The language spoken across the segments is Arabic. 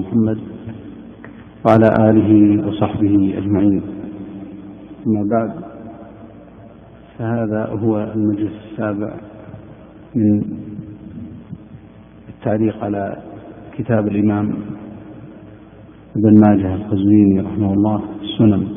محمد وعلى آله وصحبه أجمعين. أما بعد، فهذا هو المجلس السابع من التعليق على كتاب الإمام ابن ماجه القزويني رحمه الله السنن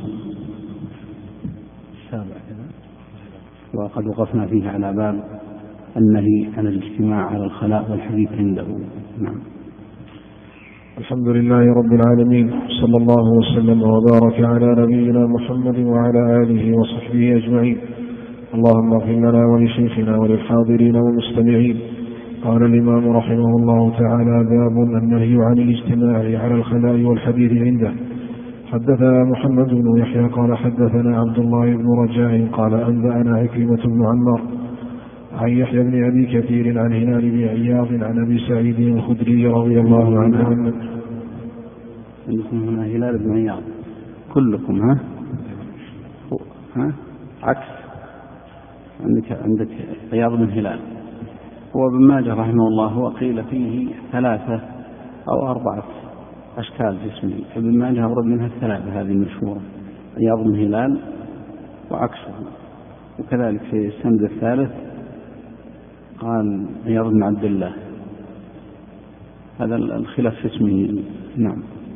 السابع كذا، وقد وقفنا فيه على باب النهي عن الاجتماع على الخلاء والحديث عنده. نعم. الحمد لله رب العالمين، صلى الله وسلم وبارك على نبينا محمد وعلى آله وصحبه أجمعين. اللهم اغفر لنا ولشيخنا وللحاضرين والمستمعين. قال الإمام رحمه الله تعالى: باب النهي عن الاجتماع على الخلاء والحديث عنده. حدثنا محمد بن يحيى قال حدثنا عبد الله بن رجاء قال أنبأنا عكرمة بن عمار عن يحيى بن أبي كثير عن هلال بن عياض عن أبي سعيد الخدري رضي الله عنه. عندكم هنا هلال بن عياض كلكم عكس، عندك عياض بن هلال. هو ابن ماجه رحمه الله وقيل فيه 3 أو 4 أشكال في اسمه. ابن ماجه أورد منها 3 هذه المشهورة: عياض بن هلال وعكسه. وكذلك في السند الثالث قال عياض بن عبد الله. هذا الخلاف في اسمه. نعم.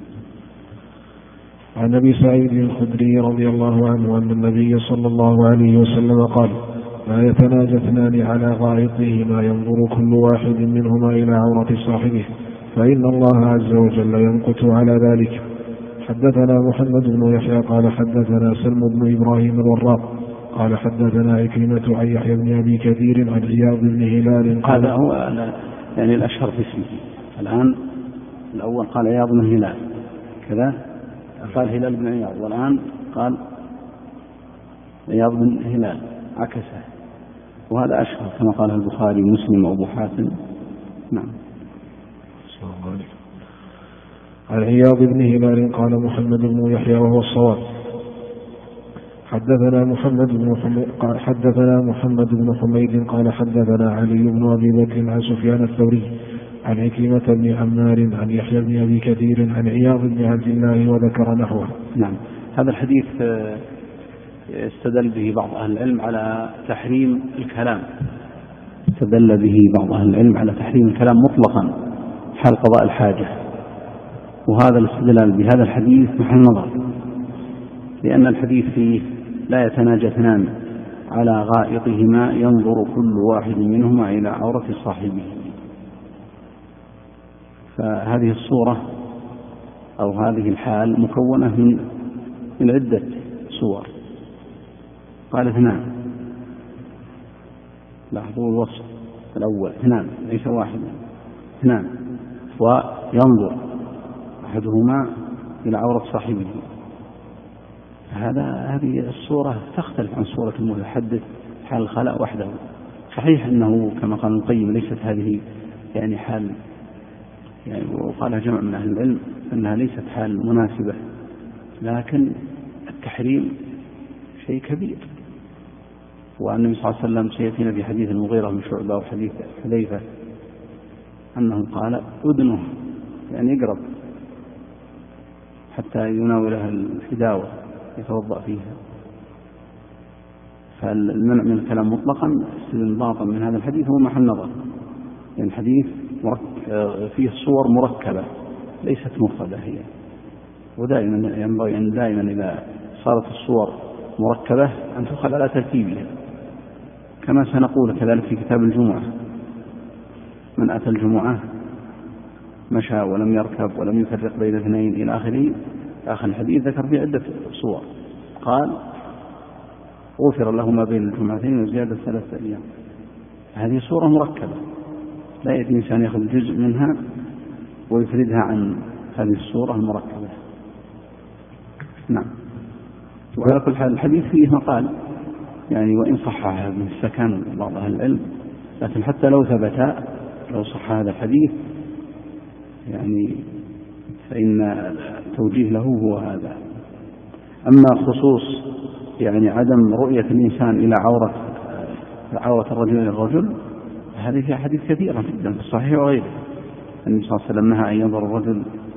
عن أبي سعيد الخدري رضي الله عنه أن النبي صلى الله عليه وسلم قال: لا يتناجى اثنان على غائطهما ينظر كل واحد منهما إلى عورة صاحبه، فإن الله عز وجل يمقت على ذلك. حدثنا محمد بن يحيى قال حدثنا سلم بن إبراهيم الوراق قال حدثنا عكرمة عن يحيى بن أبي كثير عن عياض بن هلال. هذا هو يعني الأشهر في اسمه. الآن الأول قال عياض بن هلال كذا، قال هلال بن عياض، والآن قال عياض بن هلال عكسه، وهذا أشهر كما قال البخاري ومسلم وأبو حاتم. نعم. عن عياض بن هلال قال محمد بن يحيى وهو الصواب. حدثنا محمد بن حميد قال حدثنا علي بن أبي بكر عن سفيان الثوري عن عكرمة بن عمار عن يحيى بن أبي كثير عن عياض بن عبد الله وذكر نحوه. نعم. هذا الحديث استدل به بعض أهل العلم على تحريم الكلام. استدل به بعض أهل العلم على تحريم الكلام مطلقا حال قضاء الحاجة، وهذا الاستدلال بهذا الحديث محل نظر، لأن الحديث فيه: لا يتناجى اثنان على غائطهما ينظر كل واحد منهما إلى عورة صاحبه. فهذه الصورة أو هذه الحال مكونة من عدة صور. قال 2، لاحظوا الوصف الأول: 2 ليس 1، 2 وينظر أحدهما إلى عورة صاحبه. هذه الصورة تختلف عن صورة المتحدث حال الخلاء وحده. صحيح أنه كما قال ابن القيم ليست هذه يعني حال، يعني وقالها جمع من أهل العلم أنها ليست حال مناسبة، لكن التحريم شيء كبير. والنبي صلى الله عليه وسلم سيأتينا في حديث المغيرة بن شعبة وحديث حذيفة أنه قال: أذنه، يعني يقرب حتى يناولها الحداوة يتوضأ فيها. فالمنع من الكلام مطلقا استنباطا من هذا الحديث هو محل نظر، يعني الحديث فيه صور مركبة ليست مفردة هي، ودائما ينبغي أن دائما إذا صارت الصور مركبة أن تؤخذ على ترتيبها، كما سنقول كذلك في كتاب الجمعة: من أتى الجمعة مشى ولم يركب ولم يفرق بين 2 إلى آخره. آخر الحديث ذكر فيه عدة صور، قال: غفر له ما بين الجمعتين وزيادة 3 أيام. هذه صورة مركبة، لا يأتي الإنسان يأخذ جزء منها ويفردها عن هذه الصورة المركبة. نعم. وعلى كل حال الحديث فيه مقال، يعني وإن صحها من السكن بعض أهل العلم، لكن حتى لو ثبت، لو صح هذا الحديث يعني فإن توجيه له هو هذا. أما خصوص يعني عدم رؤية الإنسان إلى عورة الرجل إلى الرجل، هذه في حديث كثيرة جدا في الصحيح وغيره. النبي صلى الله عليه وسلم نهى أن ينظر الرجل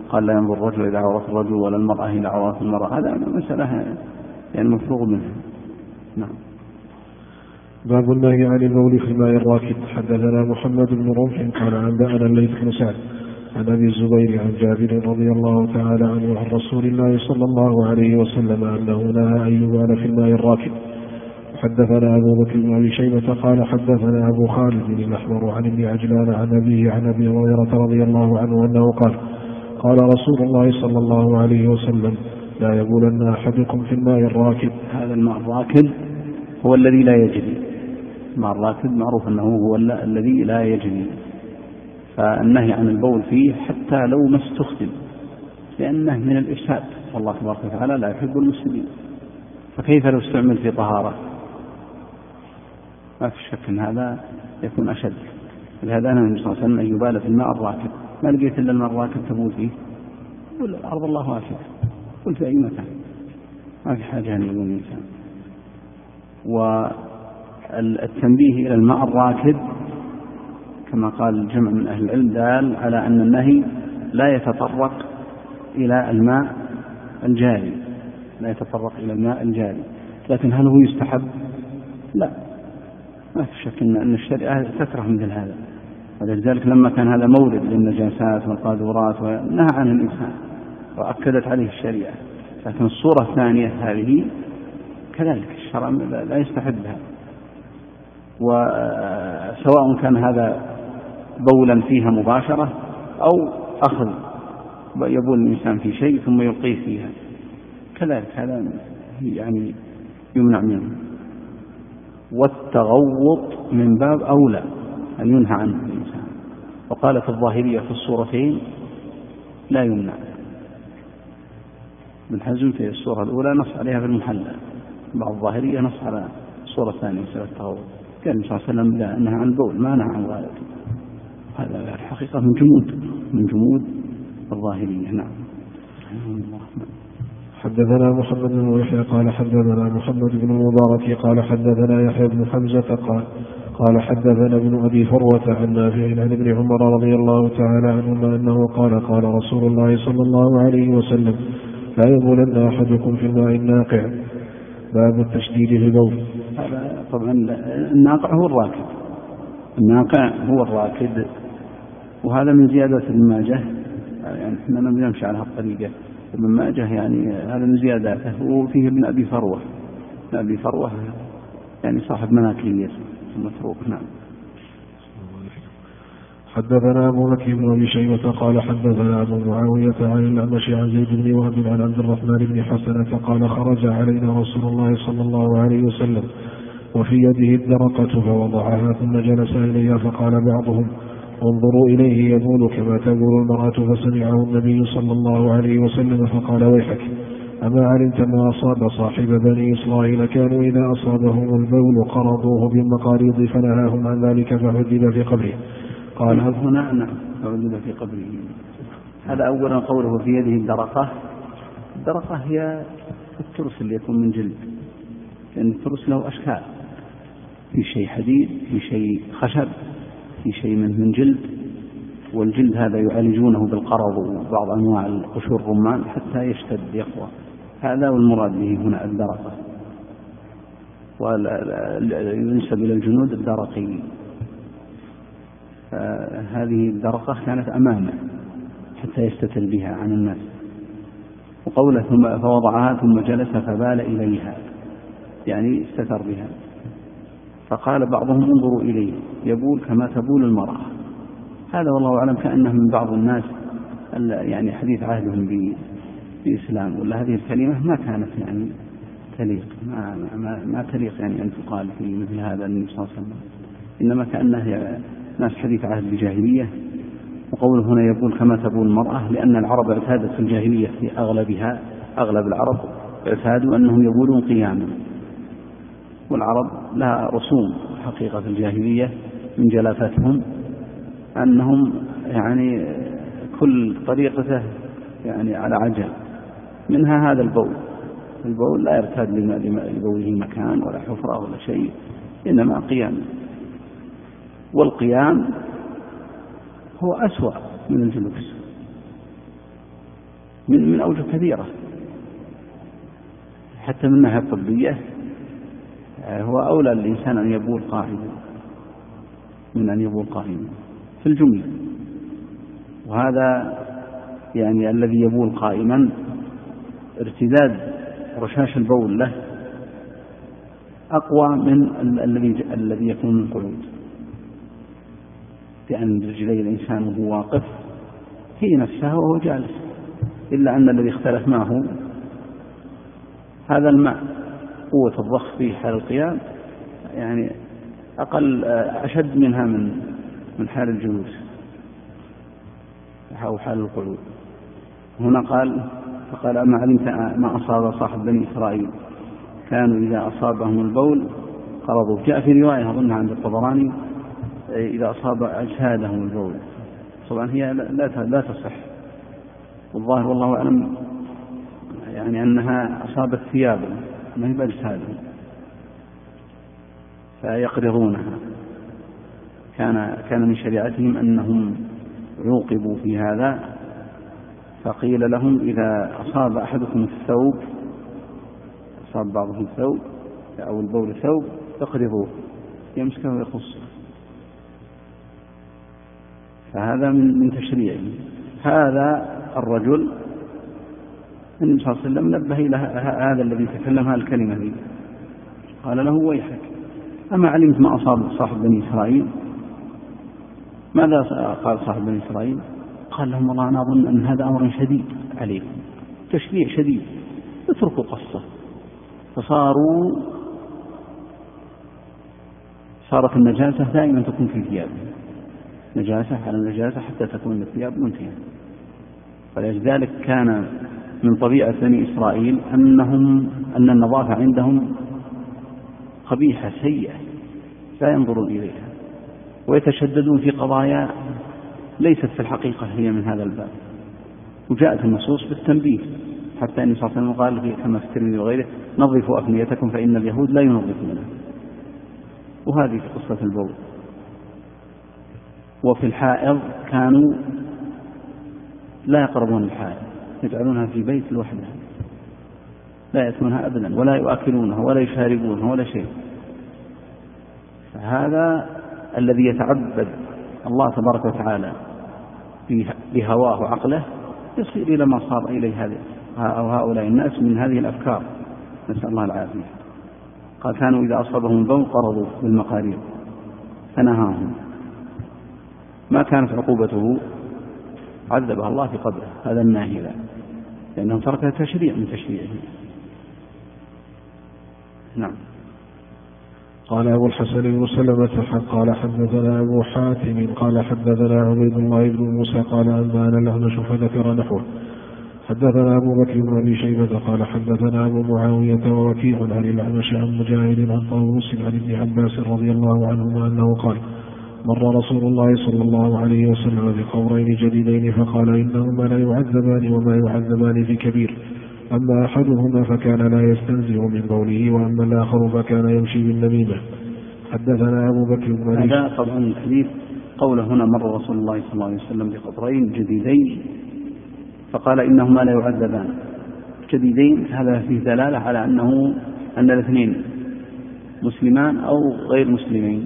قال لا ينظر الرجل إلى عورة الرجل ولا المرأة إلى عورة المرأة، هذا مسألة يعني مفروغ منها. نعم. باب النهي عن البول في الماء الراكد. حدثنا محمد بن رمح قال أنبأنا الليث بن سعد عن أبي الزبير عن جابر رضي الله تعالى عنه عن رسول الله صلى الله عليه وسلم أنه نهى أن يبال في الماء الراكد. حدثنا أبو بكر بن أبي شيبة قال حدثنا أبو خالد بن الأحمر عن ابن عجلان عن أبيه عن أبي هريرة رضي الله عنه أنه قال رسول الله صلى الله عليه وسلم لا يبولن أحدكم في الماء الراكد. هذا الماء الراكد هو الذي لا يجري. الماء الراكد معروف أنه هو الذي لا يجري، فالنهي عن البول فيه حتى لو ما استخدم، لأنه من الإفساد، والله تبارك وتعالى لا يحب المفسدين، فكيف لو استعمل في طهارة؟ ما في شك أن هذا يكون أشد. لهذا أنا النبي صلى الله عليه وسلم أن يبال في الماء الراكد، ما لقيت إلا الماء الراكد تبول فيه، قل الأرض الله واسعة، قل في أي مكان، ما في حاجة أن يقول الإنسان. والتنبيه إلى الماء الراكد كما قال جمع من أهل العلم دال على أن النهي لا يتطرق إلى الماء الجاري، لا يتطرق إلى الماء الجاري. لكن هل هو يستحب؟ لا، ما في شك أن الشريعة تكره مثل هذا، ولذلك لما كان هذا مورد للنجاسات والقاذورات ونهى عن الإنسان وأكدت عليه الشريعة. لكن الصورة الثانية هذه كذلك الشرع لا يستحبها، وسواء كان هذا بولا فيها مباشرة أو أخذ يبول الإنسان في شيء ثم يلقيه فيها، كذلك هذا يعني يمنع منه. والتغوط من باب أولى أن ينهى عنه الإنسان. وقال في الظاهرية في الصورتين لا يمنع. ابن حزم في الصورة الأولى نص عليها في المحلى، بعض الظاهرية نص على الصورة الثانية سورة التغوط. كان النبي صلى الله عليه وسلم لا نهى عن البول، ما نهى عن غائط. هذا الحقيقة من جمود الظاهرية. نعم. حدثنا محمد بن يحيى قال حدثنا محمد بن المبارك قال حدثنا يحيى بن حمزة قال حدثنا ابن أبي فروة عن نافع عن ابن عمر رضي الله تعالى عنهما أنه قال رسول الله صلى الله عليه وسلم لا يبولن أحدكم في الماء الناقع. باب التشديد في البول. هذا طبعا الناقع هو الراكد، الناقع هو الراكد، وهذا من زيادة ابن ماجه، يعني احنا نمشي على هالطريقة. ابن ماجه يعني هذا من زياداته، وفيه ابن أبي فروة. ابن أبي فروة يعني صاحب مناكير متروك. نعم. حدثنا أبو بكر بن أبي شيبة قال حدثنا أبو معاوية عن الأعمش عن زيد بن وهب عن عبد الرحمن بن حسنة قال خرج علينا رسول الله صلى الله عليه وسلم وفي يده الدرقة فوضعها ثم جلس إليها فقال بعضهم انظروا إليه يبول كما تبول المرأة. فسمعه النبي صلى الله عليه وسلم فقال ويحك أما علمت ما أصاب صاحب بني إسرائيل كانوا إذا أصابهم البول قرضوه بالمقاريض فنهاهم عن ذلك فعذب في قبره. قال هنا نعم فعذب في قبره. هذا أولا قوله في يده الدرقة. الدرقة هي الترس اللي يكون من جلد، لأن الترس له أشكال، في شيء حديد، في شيء خشب، في شيء من جلد، والجلد هذا يعالجونه بالقرض وبعض أنواع القشور الرمان حتى يشتد يقوى. هذا والمراد به هنا الدرقة، وينسب إلى الجنود الدرقي. هذه الدرقة كانت أمامه حتى يستتر بها عن الناس. وقوله ثم فوضعها ثم جلس فبال إليها يعني استتر بها. فقال بعضهم انظروا إليه يبول كما تبول المرأة. هذا والله أعلم كأنه من بعض الناس يعني حديث عهدهم بإسلام، ولا هذه الكلمة ما كانت يعني تليق، ما تليق يعني أن تقال في مثل هذا النبي صلى الله عليه وسلم، إنما كأنه ناس حديث عهد بجاهلية. وقوله هنا يبول كما تبول المرأة لأن العرب اعتادت في الجاهلية في أغلبها، أغلب العرب اعتادوا أنهم يبولون قياما، والعرب لها رسوم حقيقة في الجاهلية من جلافتهم أنهم يعني كل طريقته يعني على عجل، منها هذا البول لا يرتاد لبوله مكان ولا حفرة ولا شيء، إنما قيام. والقيام هو أسوأ من الجلوس، من أوجه كثيرة، حتى من الناحية الطبية هو أولى الإنسان أن يبول قائما من أن يبول قائما في الجملة. وهذا يعني الذي يبول قائما ارتداد رشاش البول له أقوى من الذي يكون من قعود، لأن رجلي الإنسان وهو واقف هي نفسها وهو جالس، إلا أن الذي اختلف معه هذا الماء قوة الضخ فيه حال القيام يعني أشد منها من حال الجلوس أو حال القعود. هنا فقال أما علمت ما أصاب صاحب بني إسرائيل كانوا إذا أصابهم البول قرضوا. جاء في رواية أظنها عند الطبراني إذا أصاب أجسادهم البول، طبعا هي لا تصح، والظاهر والله أعلم يعني أنها أصابت ثيابا ما هي بأجسادهم فيقرضونها. كان من شريعتهم أنهم عوقبوا في هذا، فقيل لهم إذا أصاب أحدكم الثوب، أصاب بعضهم الثوب أو البول ثوب فاقرضوه يمسكه ويخصه. فهذا من تشريعه. هذا الرجل النبي صلى الله عليه وسلم نبه إلى هذا الذي تكلم هذه الكلمة دي، قال له ويحك أما علمت ما أصاب صاحب بني إسرائيل؟ ماذا قال صاحب بني إسرائيل؟ قال لهم والله أنا أظن أن هذا أمر شديد عليكم، تشريع شديد، اتركوا قصة. صارت النجاسة دائما تكون في ثيابهم، نجاسة على نجاسة حتى تكون الثياب منتهية. فلذلك كان من طبيعة بني إسرائيل أن النظافة عندهم قبيحة سيئة لا ينظرون إليها، ويتشددون في قضايا ليست في الحقيقة هي من هذا الباب. وجاءت النصوص بالتنبيه، حتى أن صلى الله عليه وسلم قال كما في الترمذي وغيره نظفوا أفنيتكم فإن اليهود لا ينظفونها. وهذه في قصة البول. وفي الحائض كانوا لا يقربون الحائض، يجعلونها في بيت لوحدها لا يأتونها أبدا ولا يؤكلونها ولا يشاربونها ولا شيء. فهذا الذي يتعبد الله تبارك وتعالى بهواه وعقله يصير إلى ما صار إليه هؤلاء الناس من هذه الأفكار، نسأل الله العافية. قال كانوا إذا أصابهم البول قرضوا بالمقارير فنهاهم. ما كانت عقوبته عذبها الله في قبره، هذا الناهي له، لأنه ترك تشريع من تشريعه. نعم. قال أبو الحسن بن سلمة قال حدثنا أبو حاتم قال حدثنا عبيد الله بن موسى قال أنبأنا الأعمش فذكر نحوه. حدثنا أبو بكر بن أبي شيبة قال حدثنا أبو معاوية ووكيع عن الأعمش عن مجاهد عن طاووس عن ابن عباس رضي الله عنهما أنه قال مر رسول الله صلى الله عليه وسلم بقبرين جديدين فقال إنهما لا يعذبان وما يعذبان في كبير، أما أحدهما فكان لا يستنزه من بوله وأما الآخر فكان يمشي بالنميمة. حدثنا أبو بكر بن أبي هذا طبعا الحديث قوله هنا مر رسول الله صلى الله عليه وسلم بقبرين جديدين فقال إنهما لا يعذبان. جديدين هذا فيه دلالة على أن الاثنين مسلمان أو غير مسلمين.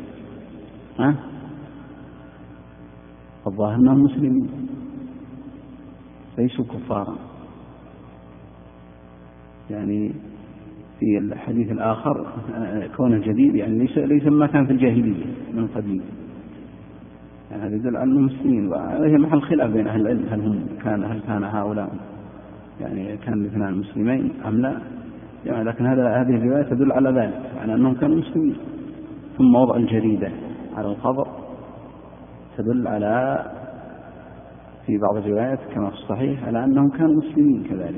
الظاهر أنهم مسلمين ليسوا كفارا، يعني في الحديث الآخر كونه جديد يعني ليس ما كان في الجاهلية من قديم، يعني هذا يدل على أنهم مسلمين. وهي محل خلاف بين أهل العلم هل كان هؤلاء يعني كان الاثنان مسلمين أم لا، يعني لكن هذه الرواية تدل على ذلك، يعني أنهم كانوا مسلمين. ثم وضع الجريدة على القبر تدل على في بعض الروايات كما في الصحيح على أنهم كانوا مسلمين كذلك،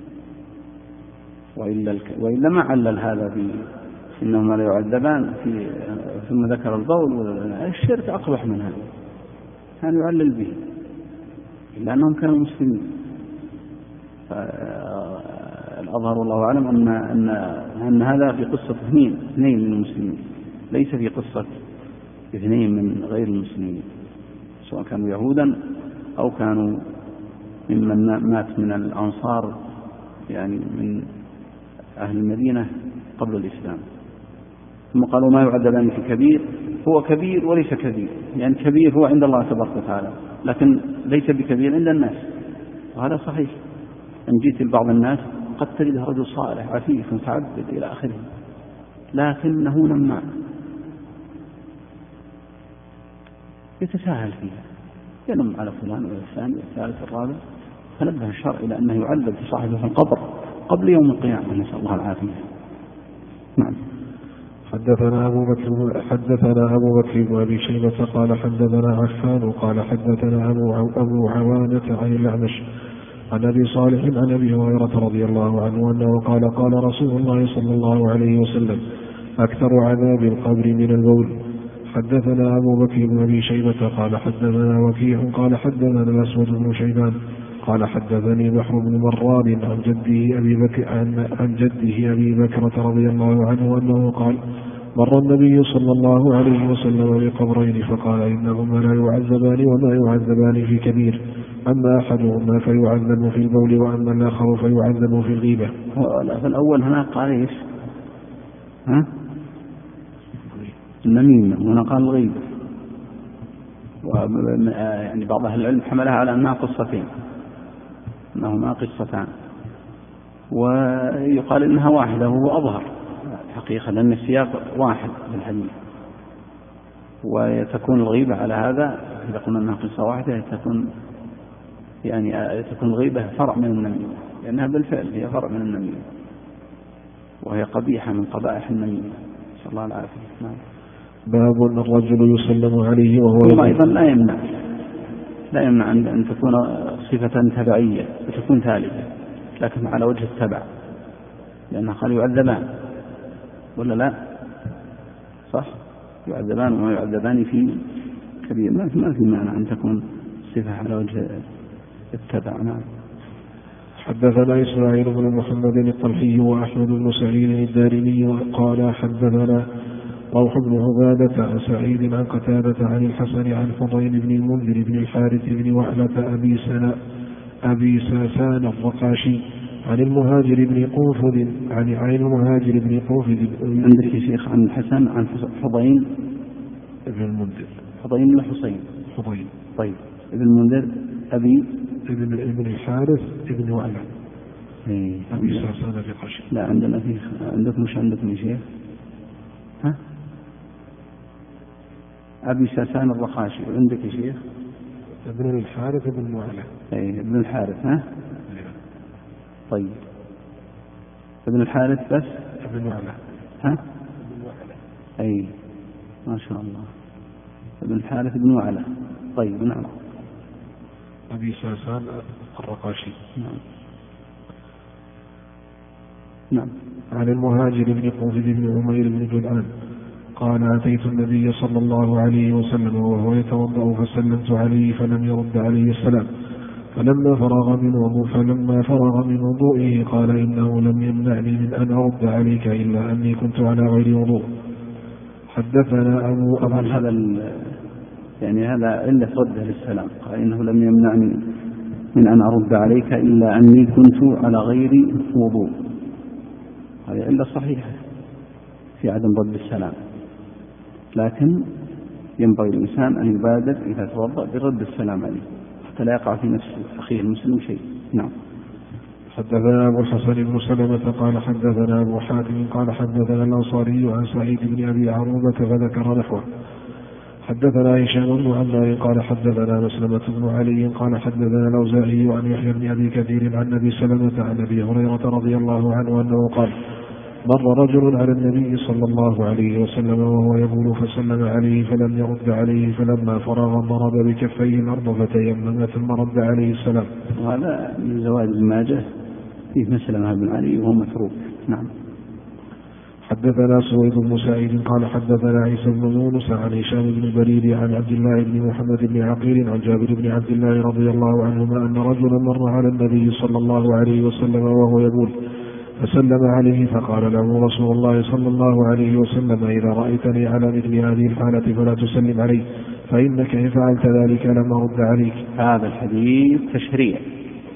وإلا ما علل هذا إنهما لا يعذبان ثم ذكر البول. الشرك أقبح من هذا، كان يعلل به إلا أنهم كانوا مسلمين. فالأظهر والله أعلم أن هذا في قصة اثنين من المسلمين، ليس في قصة اثنين من غير المسلمين، سواء كانوا يهودا أو كانوا ممن مات من الأنصار يعني من أهل المدينة قبل الإسلام. ثم قالوا ما يعذبان في كبير، هو كبير وليس كبير، يعني كبير هو عند الله تبارك وتعالى لكن ليس بكبير عند الناس، وهذا صحيح. إن جيت لبعض الناس قد تجده رجل صالح عفيف متعبد إلى آخره، لكنه نماء يتساهل فيها، ينم على فلان والثاني والثالث والرابع، فنبه الشرع إلى أنه يعذب صاحبه في القبر قبل يوم القيامة، نسأل الله العافية. نعم. حدثنا أبو بكر بن أبي شيبة قال حدثنا عفان قال حدثنا أبو عوانة عن الأعمش عن أبي صالح عن أبي هريرة رضي الله عنه أنه قال رسول الله صلى الله عليه وسلم أكثر عذاب القبر من البول. حدثنا أبو بكر بن أبي شيبة قال حدثنا وكيع قال حدثنا الأسود بن شيبان قال حدثني بحر بن مران عن جده أبي بكرة رضي الله عنه أنه قال مر النبي صلى الله عليه وسلم بقبرين فقال إنهما لا يعذبان وما يعذبان في كبير، أما أحدهما فيعذب في البول وأما الآخر فيعذب في الغيبة. فالأول هنا قال إيش؟ النميمة، هنا قال الغيبة. يعني بعض أهل العلم حملها على أنها قصتين، أنهما قصتان، ويقال إنها واحدة وهو أظهر حقيقة لأن السياق واحد في الحديث، وتكون الغيبة على هذا إذا قلنا أنها قصة واحدة تكون الغيبة فرع من النميمة، لأنها بالفعل هي فرع من النميمة وهي قبيحة من قبائح النميمة، نسأل الله العافية. باب الرجل يسلم عليه وهو ثم أيضا لا يمنع أن تكون صفة تبعية وتكون ثالثة لكن على وجه التبع، لأنها قال يعذبان ولا لا؟ صح، يعذبان وما يعذبان في كبير، ما في معنى أن تكون صفة على وجه التبع. نعم. حدثنا إسماعيل بن محمد الطلحي وأحمد بن سعيد الدارمي قال حدثنا روح بن عبادة عن سعيد عن قتادة عن الحسن عن فضيل بن المنذر بن الحارث بن وحلة أبي ساسان الرقاشي عن المهاجر بن قنفذ عن المهاجر بن قنفذ. عندك يا شيخ عن الحسن عن فضيل بن المنذر، فضيل بن حسين، فضيل طيب ابن المنذر أبي ابن الحارث ابن وحلة أبي ساسان الرقاشي. لا عندنا فيه، عندكم مش عندكم يا شيخ؟ ها أبي ساسان الرقاشي، وعندك يا شيخ ابن الحارث ابن وحلة. ابن الحارث. ها طيب ابن الحارث بس ابن وحلة. ها ما شاء الله ابن الحارث ابن وحلة. طيب نعم. أبي ساسان الرقاشي. نعم. عن المهاجر بن قنفذ بن عمير بن جدعان قال أتيت النبي صلى الله عليه وسلم وهو يتوضأ فسلمت عليه فلم يرد عليه السلام، فلما فرغ من وضوئه قال إنه لم يمنعني من أن أرد عليك إلا أني كنت على غير وضوء. حدثنا أبو هذا علة رده للسلام، قال إنه لم يمنعني من أن أرد عليك إلا أني كنت على غير وضوء، هذه علة صحيحة في عدم رد السلام، لكن ينبغي الإنسان أن يبادر إذا توضأ برد السلام عليه حتى لا يقع في نفس أخيه المسلم شيء. نعم. حدثنا أبو الحسن بن سلمة قال حدثنا أبو حاتم قال حدثنا الأنصاري عن سعيد بن أبي عروبة فذكر نحوه. حدثنا هشام بن عمار قال حدثنا مسلمة بن علي قال حدثنا الأوزاعي عن يحيى بن أبي كثير عن أبي سلمة عن أبي هريرة رضي الله عنه أنه قال مر رجل على النبي صلى الله عليه وسلم وهو يقول فسلم عليه فلم يرد عليه، فلما فرغ ضرب بكفيه الأرض فتيمم ثم رد عليه السلام. وهذا من زواج ابن ماجه فيه مسلمة بن علي وهو متروك. نعم. حدثنا سويد بن سعيد قال حدثنا عيسى بن يونس عن هشام بن البريد عن عبد الله بن محمد بن عقيل عن جابر بن عبد الله رضي الله عنهما أن رجلا مر على النبي صلى الله عليه وسلم وهو يقول فسلم عليه فقال له رسول الله صلى الله عليه وسلم إذا رأيتني على مثل هذه الحالة فلا تسلم علي، فإنك إن فعلت ذلك لم أرد عليك. هذا الحديث تشريع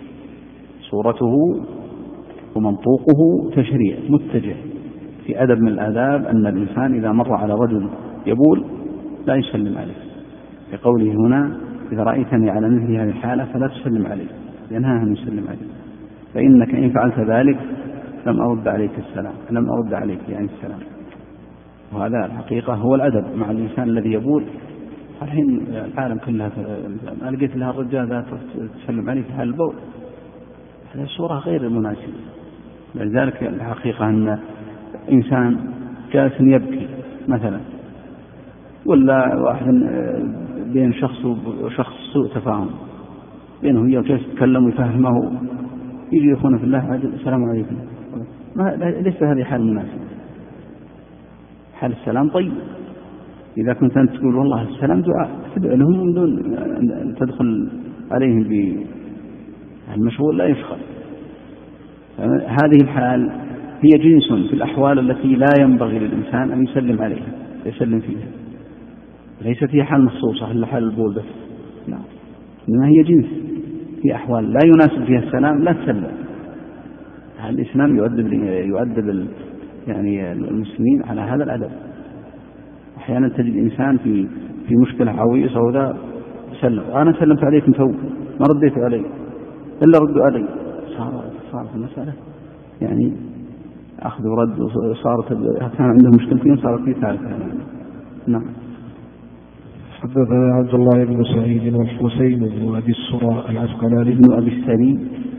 صورته ومنطوقه تشريع متجه في أدب من الآداب أن الإنسان إذا مر على رجل يبول لا يسلم عليه، لقوله هنا إذا رأيتني على مثل هذه الحالة فلا تسلم عليه، ينهى أن يسلم عليه، فإنك إن فعلت ذلك لم أرد عليك السلام، لم أرد عليك يعني السلام. وهذا الحقيقة هو الأدب مع الإنسان الذي يبول. الحين العالم كلها ما لقيت لها الرجال ذات تسلم عليه في حال البول، هذه صورة غير مناسبة. لذلك الحقيقة أن إنسان جالس يبكي مثلا، ولا واحد بين شخص وشخص سوء تفاهم بينه هي وجالس يتكلم ويفهمه، يجي يخونه في الله السلام عليكم، ليس هذه حال مناسبة. حال السلام طيب، إذا كنت أنت تقول والله السلام دعاء تدعو لهم من دون أن تدخل عليهم بالمشغول لا يشغل. هذه الحال هي جنس في الأحوال التي لا ينبغي للإنسان أن يسلم عليها يسلم فيها، ليست هي حال مخصوصة إلا حال البول بس، لا، إنما هي جنس في أحوال لا يناسب فيها السلام لا تسلم. الإسلام يؤدب يعني المسلمين على هذا الأدب. أحيانا تجد إنسان في مشكلة عويصة وذا سلم، أنا سلمت عليكم تو ما رديت علي إلا ردوا علي، صارت المسألة يعني أخذ ورد، وصارت كان عندهم مشكلتين صارت في ثالثة. نعم. حدثنا عبد الله بن سعيد والحسين بن أبي السراء العسقلاني ابن أبي السري،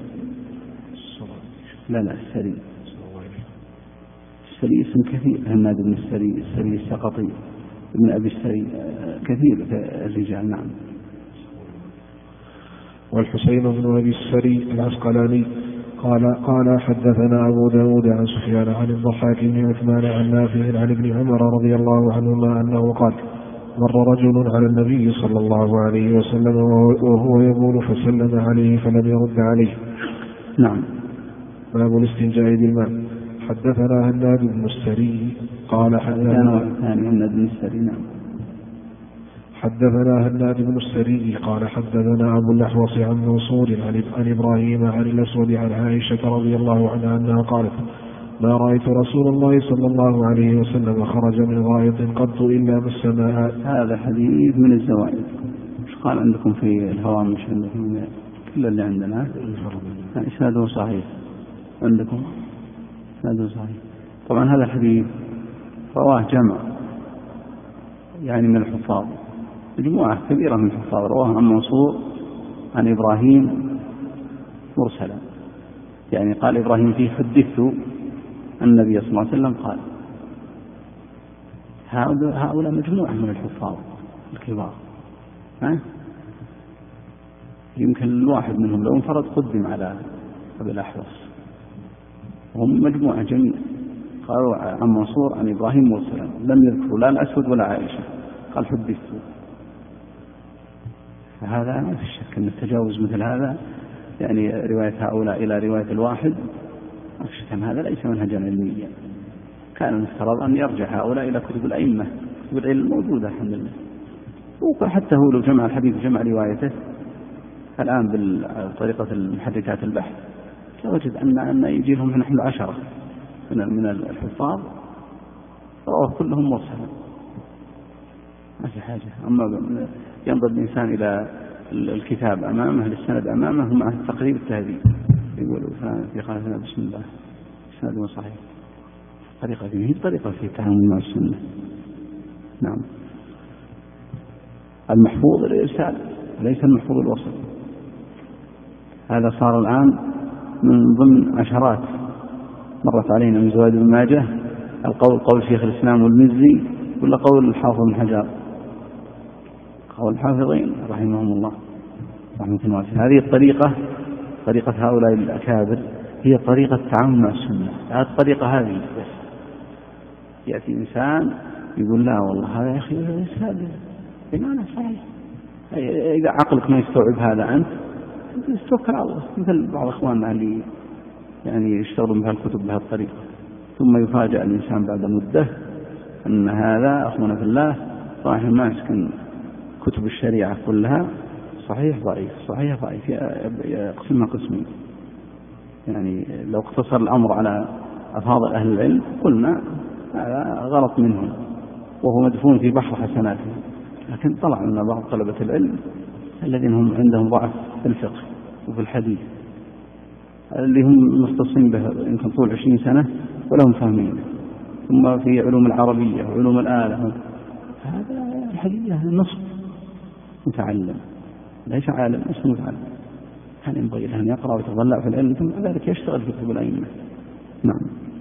لا السري اسم كثير، هناد بن السري السقطي ابن أبي السري كثير الرجال. نعم. والحسين بن أبي السري العسقلاني قال حدثنا أبو داود عن سفيان عن الضحاك بن عثمان عن نافع عن ابن عمر رضي الله عنهما أنه قال مر رجل على النبي صلى الله عليه وسلم وهو يبول فسلم عليه فلم يرد عليه. نعم. باب الاستنجاء بالماء. حدثنا هناد بن السري قال حدثنا هناد بن السري قال حدثنا أبو الأحوص عن منصور عن إبراهيم عن الأسود عن عائشة رضي الله عنها أنها قالت ما رأيت رسول الله صلى الله عليه وسلم خرج من غائط قط إلا مس ماء. هذا حديث من الزوائد. ايش قال عندكم في الهوامش؟ عندكم كل اللي عندنا إسناده صحيح عندكم، إسناده صحيح. طبعا هذا الحديث رواه جمع يعني من الحفاظ، مجموعة كبيرة من الحفاظ، رواه عن منصور عن إبراهيم مرسلا، يعني قال إبراهيم فيه حدثت النبي صلى الله عليه وسلم قال. هؤلاء مجموعة من الحفاظ الكبار، يمكن الواحد منهم لو انفرد قدم على أبي الأحوص، هم مجموعة جميع قالوا عن منصور عن إبراهيم مرسلا، لم يذكروا لا الأسود ولا عائشة، قال حدثت. فهذا ما في شك أن التجاوز مثل هذا يعني رواية هؤلاء إلى رواية الواحد ما في شك أن هذا ليس منهجا علميا. كان المفترض أن يرجع هؤلاء إلى كتب الأئمة، كتب العلم الموجودة الحمد لله. وحتى هو لو جمع الحديث وجمع روايته الآن بطريقة المحركات البحث وجد أن يجي لهم نحن 10 من الحفاظ رواه كلهم مرسلا، ما في حاجة. أما ينظر الإنسان إلى الكتاب أمامه للسند أمامه مع التقريب التهذيب يقولوا في قالتنا بسم الله سند صحيح، طريقة هي طريقة في التعامل مع السنة. نعم. المحفوظ الإرسال ليس المحفوظ الوصل، هذا صار الآن من ضمن عشرات مرت علينا من زوائد ابن ماجه. القول قول شيخ الإسلام والمزي ولا قول الحافظ بن حجر؟ قول الحافظين رحمهم الله رحمة الله. هذه الطريقة طريقة هؤلاء الأكابر هي طريقة التعامل مع السنة. هذه الطريقة هذه بس يأتي إنسان يقول لا والله هذا يا أخي هذا بمعنى صحيح، إذا عقلك ما يستوعب هذا أنت استوكل على الله، مثل بعض أخواننا اللي يعني يشتغلون بهالكتب بهالطريقة، ثم يفاجأ الإنسان بعد مدة أن هذا أخونا في الله راح ماسك كتب الشريعة كلها صحيح ضعيف صحيح ضعيف، يقسمها قسمين، يعني لو اقتصر الأمر على أفاضل أهل العلم قلنا هذا غلط منهم وهو مدفون في بحر حسناته، لكن طلع لنا بعض طلبة العلم الذين هم عندهم ضعف في الفقه وفي الحديث اللي هم مختصين به يمكن طول 20 سنة ولهم فاهمين، ثم في علوم العربية وعلوم الآلة، هذا الحقيقة نصف متعلم ليس عالم، نصف متعلم، هل ينبغي له أن يقرأ ويتضلع في العلم ثم ذلك يشتغل في كتب الأئمة. نعم.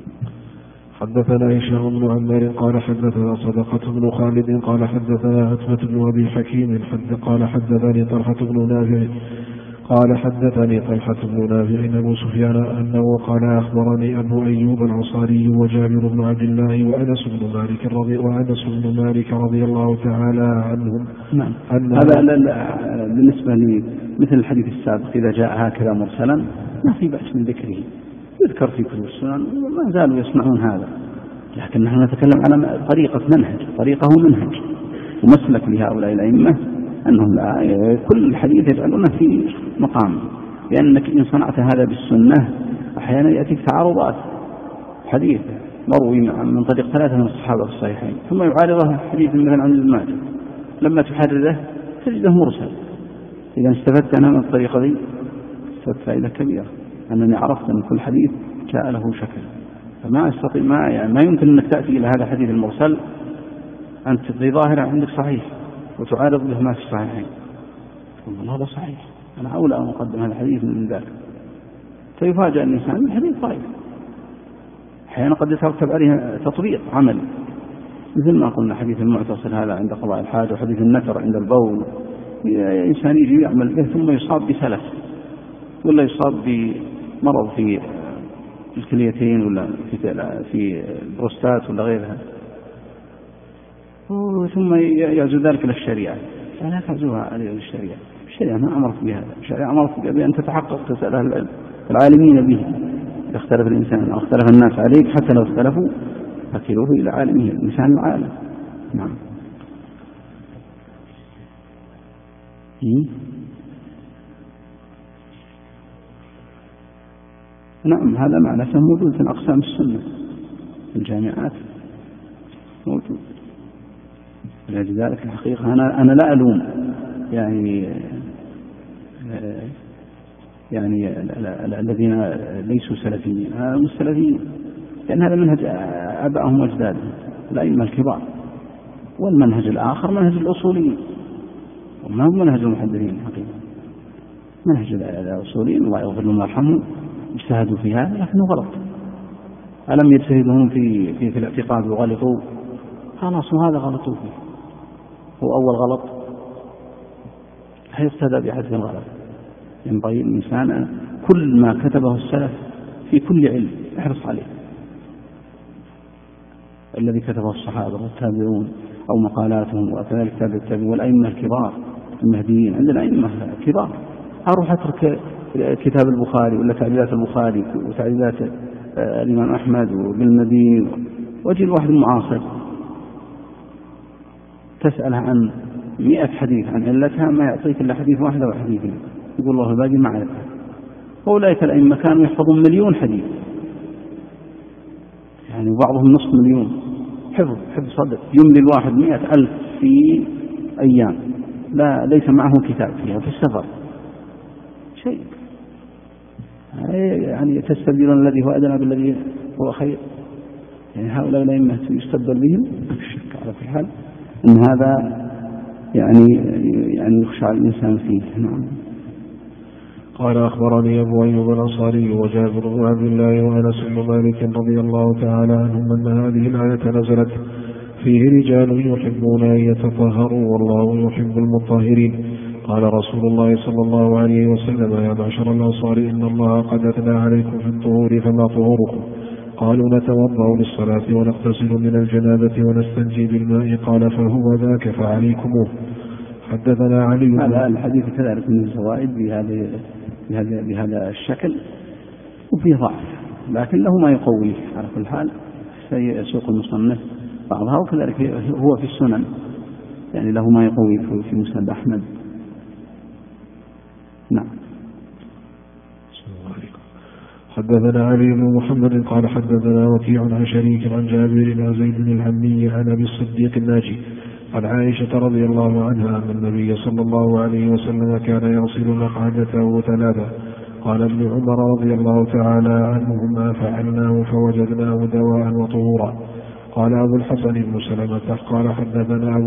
حدثنا هشام بن عمار قال حدثنا صدقة بن خالد قال حدثنا عتبة بن أبي حكيم قال حدثني طلحة بن نافع قال حدثني طلحة بن نافع أبو سفيان أنه قال أخبرني أبو أيوب الأنصاري وجابر بن عبد الله وأنس بن مالك رضي الله تعالى عنهم. نعم. هذا بالنسبة لمثل الحديث السابق إذا جاء هكذا مرسلا ما في بأس من ذكره، يذكر في كتب السنن وما زالوا يسمعون هذا، لكن نحن نتكلم على طريقه منهج ومسلك لهؤلاء الأئمة أنهم لا كل حديث يجعلونه في مقام، لأنك إن صنعت هذا بالسنة أحيانا يأتيك تعارضات، حديث مروي من طريق 3 من الصحابة في الصحيحين ثم يعارضه حديث مثلا عن ابن ماجه، لما تحرره تجده مرسل. إذا استفدت أنا من الطريقة دي استفدت فائدة كبيرة، أنني عرفت أن كل حديث جاء له شكل، فما أستطيع ما يمكن أنك تأتي إلى هذا الحديث المرسل أنت في ظاهرة عندك صحيح وتعارض به ما في الصحيحين، والله هذا صحيح أنا أولى أن أقدم هذا الحديث من ذلك، فيفاجأ الإنسان من الحديث ضعيف، أحيانا قد يترتب عليه تطبيق عمل، مثل ما قلنا حديث المعتصر هذا عند قضاء الحاجة وحديث النتر عند البول، إنسان يجي يعمل به ثم يصاب بسلف ولا يصاب بمرض في الكليتين ولا في البروستات ولا غيرها، ثم يعزو ذلك للشريعة، فلا تعزوها عليه للشريعة، الشريعة ما أمرت بهذا، الشريعة أمرت بأن تتحقق تسأل أهل العالمين به، إذا اختلف الإنسان أو اختلف الناس عليك حتى لو اختلفوا فكلوه إلى عالمه، الإنسان العالم. نعم. نعم هذا معنى موجود في أقسام السنة في الجامعات موجود، لذلك الحقيقة أنا لا ألوم يعني الذين ليسوا سلفيين، هذا مش سلفيين، لأن هذا منهج آبائهم وأجدادهم الأئمة الكبار، والمنهج الآخر منهج الأصوليين وما هو منهج المحدثين حقيقة، منهج الأصوليين الله يغفر لهم ويرحمهم اجتهدوا في هذا لكنه غلط، ألم يجتهدهم في الاعتقاد وغلطوا خلاص وهذا غلطوا فيه، هو أول غلط هيستهدى بحذف الغلط. ينبغي الإنسان كل ما كتبه السلف في كل علم احرص عليه، الذي كتبه الصحابة والتابعون أو مقالاتهم وكذلك تابع التابعين والأئمة الكبار المهديين، عندنا أئمة كبار، أروح أترك كتاب البخاري ولا تعديلات البخاري وتعديلات الإمام أحمد وابن المدين وأجي الواحد المعاصر تسأله عن 100 حديث عن علتها ما يعطيك إلا حديث واحد أو حديثين، يقول الله الباقي ما عرفها. أولئك الأئمة كانوا يحفظون 1,000,000 حديث، يعني بعضهم 500,000 حفظ صدق، يملي الواحد 100,000 في أيام ليس معه كتاب فيها في السفر شيء، يعني تستبدلون الذي هو أدنى بالذي هو خير، يعني هؤلاء الأئمة يستبدل بهم الشك على كل حال أن هذا يعني يخشى الإنسان فيه. نعم. قال أخبرني أبو أيوب الأنصاري وجابر بن عبد الله وأنس بن مالك رضي الله تعالى عنهم أن هذه الآية نزلت فيه رجال يحبون أن يتطهروا والله يحب المطهرين. قال رسول الله صلى الله عليه وسلم يا معشر الأنصار إن الله قد أثنى عليكم في الطهور فما طهوركم؟ قالوا نتوضأ للصلاة ونغتسل من الجنابة ونستنجي بالماء. قال فهو ذاك فعليكموه. حدثنا علي. هذا الحديث كذلك من الزوائد بهذا الشكل وفيه ضعف، لكن له ما يقويه على كل حال، سيسوق المصنف بعضها، وكذلك هو في السنن يعني له ما يقوي في مسند أحمد. نعم. حدثنا علي بن محمد قال حدثنا وكيع عن شريك عن جابر عن زيد الهمي عن أبي الصديق الناجي عن عائشة رضي الله عنها أن النبي صلى الله عليه وسلم كان يغسل مقعدته ثلاثة. قال ابن عمر رضي الله تعالى عنهما فعلناه فوجدناه دواء وطهورا. قال أبو الحسن بن سلمة قال حدثنا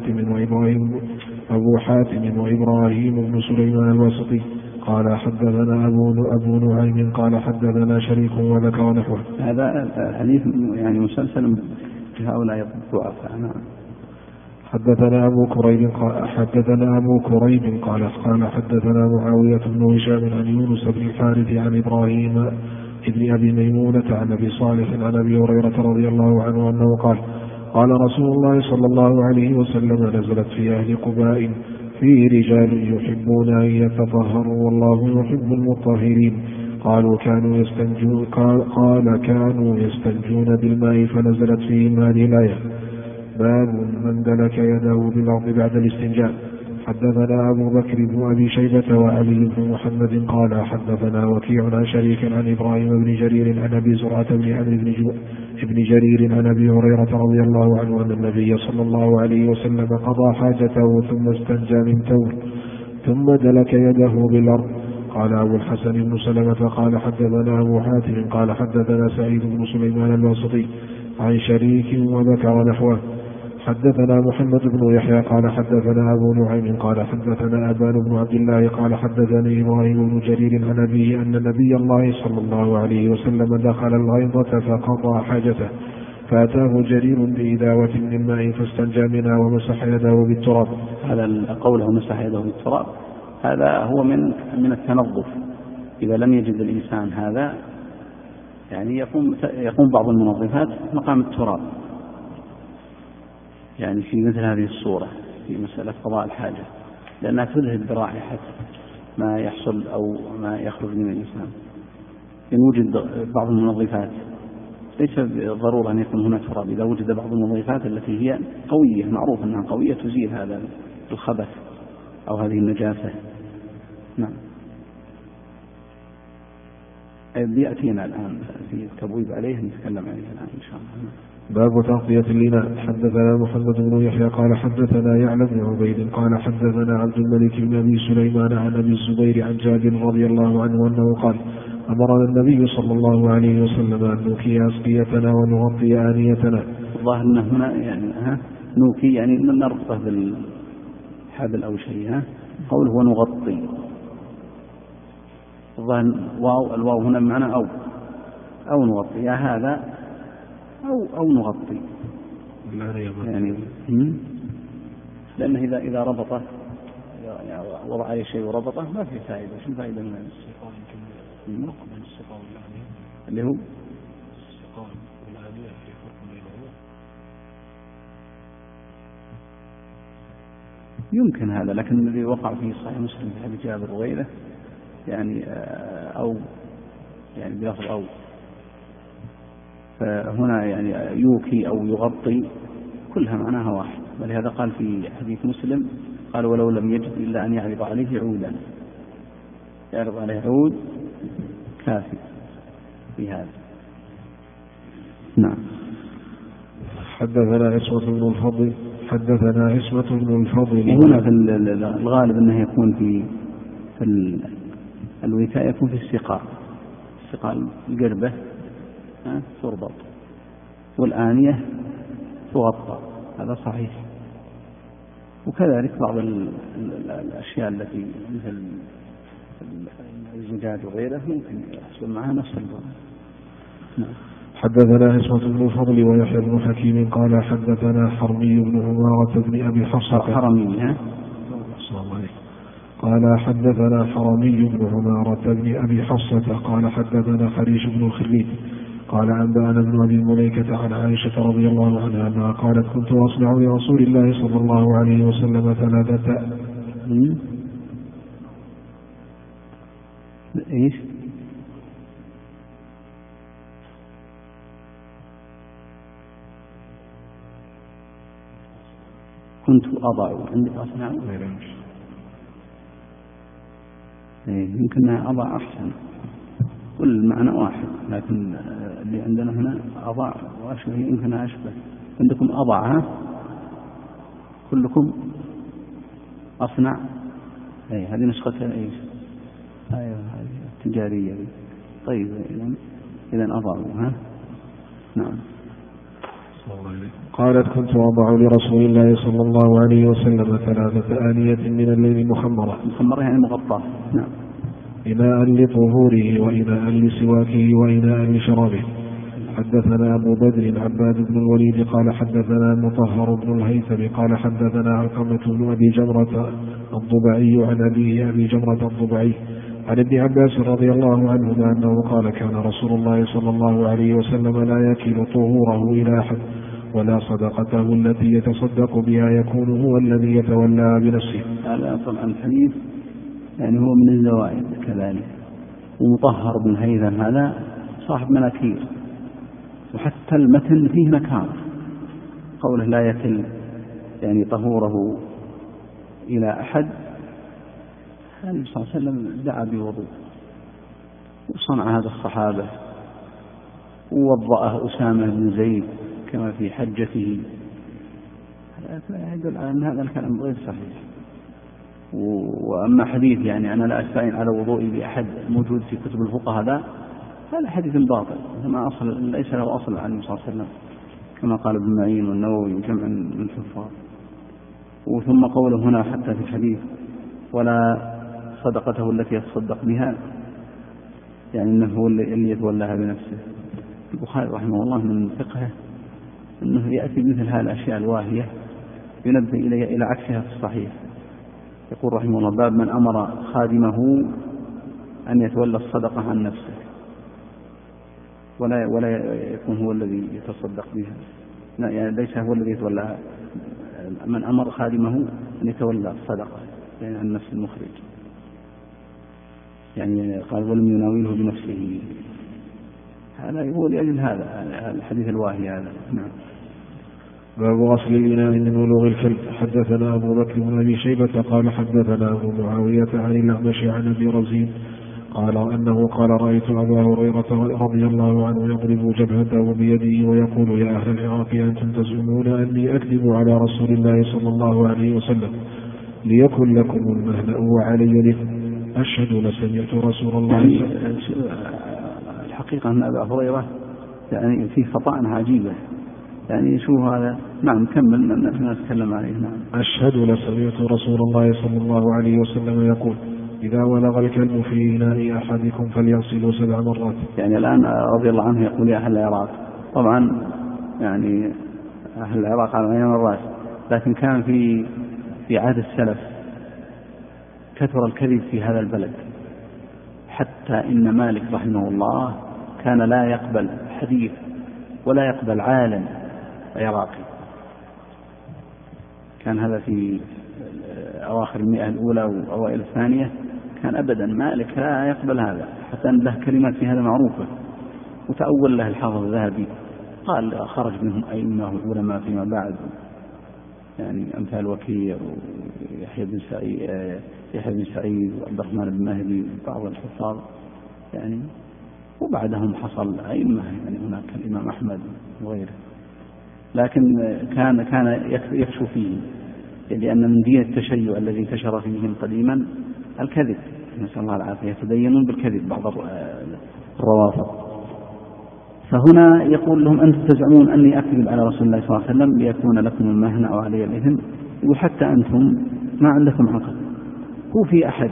أبو حاتم وإبراهيم بن سليمان الواسطي قال حدثنا أبو نعيم قال حدثنا شريك وذكر نحوه. هذا حديث يعني مسلسل في هؤلاء الضعفاء. حدثنا أبو كريب قال حدثنا معاوية بن هشام عن يونس بن الحارث عن إبراهيم ابن أبي ميمونة عن أبي صالح عن أبي هريرة رضي الله عنه أنه قال قال رسول الله صلى الله عليه وسلم نزلت في أهل قباء فيه رجال يحبون أن يتطهروا والله يحب المطهرين. قال كانوا يستنجون بالماء فنزلت فيهم هذه الآية باب من دلك يده بالأرض بعد الاستنجاء. حدثنا أبو بكر بن أبي شيبة وعلي بن محمد قال حدثنا وكيع عن شريك عن إبراهيم بن جرير عن أبي زرعة بن عمرو بن جرير عن أبي هريرة رضي الله عنه أن النبي صلى الله عليه وسلم قضى حاجته ثم استنجى من ثور ثم دلك يده بالأرض. قال أبو الحسن بن سلمة قال حدثنا أبو حاتم قال حدثنا سعيد بن سليمان الواسطي عن شريك وذكر نحوه. حدثنا محمد بن يحيى قال حدثنا أبو نعيم قال حدثنا أبان بن عبد الله قال حدثني إبراهيم بن جرير عن أبيه أن نبي الله صلى الله عليه وسلم دخل الغيضة فقضى حاجته فأتاه جرير بإداوة من ماء فاستنجى منها ومسح يده بالتراب. هذا قوله مسح يده بالتراب هذا هو من التنظف. إذا لم يجد الإنسان هذا يعني يقوم بعض المنظفات مقام التراب، يعني في مثل هذه الصورة في مسألة قضاء الحاجة، لأنها تذهب برائحة ما يحصل أو ما يخرج من الإنسان. إن وجد بعض المنظفات ليس ضرورة أن يكون هناك تراب، إذا وجد بعض المنظفات التي هي قوية معروف أنها قوية تزيل هذا الخبث أو هذه النجاسة. نعم. بيأتينا الآن في التبويب عليه نتكلم عليه الآن إن شاء الله. باب تغطية الإناء. حدثنا محمد بن يحيى قال حدثنا يعلى بن عبيد قال حدثنا عبد الملك بن أبي سليمان عن أبي الزبير عن جابر رضي الله عنه أنه قال أمرنا النبي صلى الله عليه وسلم أن نوكي أسقيتنا ونغطي آنيتنا. الظاهر أن هنا يعني نوكي يعني نربطه بالحبل أو شيء. قوله ونغطي الظاهر الواو هنا بمعنى أو نغطي يا هذا أو نغطي يعني لأنه إذا ربطه يعني وضع أي شيء وربطه ما في فائدة. شو الفائدة من الاستقام اللي هو الاستقام والآنية في فرق بينهما؟ يمكن هذا، لكن الذي وقع في صحيح مسلم في حديث جابر وغيره يعني أو يعني بلفظ أو، فهنا يعني يوكي أو يغطي كلها معناها واحد. ولهذا قال في حديث مسلم قال ولو لم يجد إلا أن يعرض عليه عودا، يعرض عليه عود كافي في هذا. نعم. حدثنا عصمة بن الفضل هنا في الغالب أنه يكون في الوكاء يكون في السقاء القربة تربط والآنية تغطى، هذا صحيح. وكذلك بعض الأشياء التي مثل الزجاج وغيره ممكن يحصل معها نفس الضرر. حدثنا عصمة بن الفضل ويحيى بن حكيم قال حدثنا حرمي بن عمارة بن أبي حفصة قال حدثنا حرمي بن عمارة بن أبي حفصة قال حدثنا حريش بن الخليل قال أنبأنا ابن أبي مليكة عن عائشة رضي الله عنها أنها قالت كنت أصنع لرسول الله صلى الله عليه وسلم ثلاثة إيش؟ كنت أضع عندك أصنع يمكن أضع أحسن كل معنى واحد، لكن اللي عندنا هنا أضع وأشبه يمكن أشبه. عندكم أضع، كلكم أصنع. أي هذه نسختها إيش؟ أيوة هذه التجارية. طيب إذن أضعوا. نعم. قالت كنت أضع لرسول الله صلى الله عليه وسلم 3 آنية من الليل محمرة يعني مغطاة. نعم. إناء لطهوره وإناء لسواكه وإناء لشرابه. حدثنا أبو بدر عباد بن الوليد قال حدثنا مطهر بن الهيثم قال حدثنا علقمة بن أبي جمرة الضبعي عن أبيه أبي جمرة الضبعي عن ابن عباس رضي الله عنهما أنه قال كان رسول الله صلى الله عليه وسلم لا يكل طهوره إلى أحد ولا صدقته التي يتصدق بها يكون هو الذي يتولى بنفسه. هذا طبعا الحديث يعني هو من الزوائد كذلك. ومطهر بن هيثم هذا صاحب مناكير، وحتى المتن فيه نكار، قوله لا يكل يعني طهوره إلى أحد. النبي صلى الله عليه وسلم دعا بوضوء وصنع هذا الصحابة، ووضأه أسامة بن زيد كما في حجته. يدل على أن هذا الكلام غير صحيح. وأما حديث يعني أنا لا أستعين على وضوئي بأحد موجود في كتب الفقهاء، هذا حديث باطل ما أصل، ليس له أصل عن النبي صلى الله عليه وسلم كما قال ابن معين والنووي وجمع من الحفاظ. وثم قوله هنا حتى في الحديث ولا صدقته التي يتصدق بها، يعني أنه هو اللي يتولاها بنفسه. البخاري رحمه الله من فقهه أنه يأتي مثل هذه الأشياء الواهية ينبه إلى عكسها في الصحيح. يقول رحمه الله باب من أمر خادمه أن يتولى الصدقة عن نفسه ولا يكون هو الذي يتصدق بها، يعني ليس هو الذي يتولى. من أمر خادمه أن يتولى الصدقة يعني عن نفس المخرج، يعني قال ولم يناوله بنفسه. هذا يقول لأجل هذا الحديث الواهي هذا. نعم. باب غسل الإناء من بلوغ الكلب. حدثنا أبو بكر بن أبي شيبة قال حدثنا أبو معاوية عن الأعمش عن أبي رزين قال أنه قال رأيت أبا هريرة رضي الله عنه يضرب جبهته بيده ويقول يا أهل العراق أنتم تزعمون أني أكذب على رسول الله صلى الله عليه وسلم ليكن لكم المهنأ وعلي الإثم أشهد لسمعت رسول الله. الحقيقة أن أبا هريرة يعني في فطاء عجيبة، يعني شو هذا. نعم كمل نتكلم عليه. نعم. أشهد لسمعت رسول الله صلى الله عليه وسلم يقول إذا ولغ الكلب في إناء أحدكم فليغسله 7 مرات. يعني الآن رضي الله عنه يقول يا أهل العراق، طبعا يعني أهل العراق على عين الرأس، لكن كان في عهد السلف كثر الكذب في هذا البلد، حتى إن مالك رحمه الله كان لا يقبل حديث ولا يقبل عالم عراقي. كان هذا في أواخر المئة الأولى وأوائل الثانية، كان أبدا مالك لا يقبل هذا، حتى أن له كلمات في هذا معروفة. وتأول له الحافظ الذهبي قال خرج منهم أئمة العلماء فيما بعد، يعني أمثال وكيع ويحيى بن سعيد وعبد الرحمن بن مهدي وبعض الحفاظ يعني، وبعدهم حصل أئمة يعني هناك الإمام أحمد وغيره. لكن كان يفشو فيه، لأن من دين التشيع الذي انتشر فيهم قديما الكذب، نسأل الله العافية، يتدينون بالكذب بعض الروافض. فهنا يقول لهم أنتم تزعمون أني أكذب على رسول الله صلى الله عليه وسلم ليكون لكم المهنة أو علي الإثم، وحتى أنتم ما عندكم عقل. هو في أحد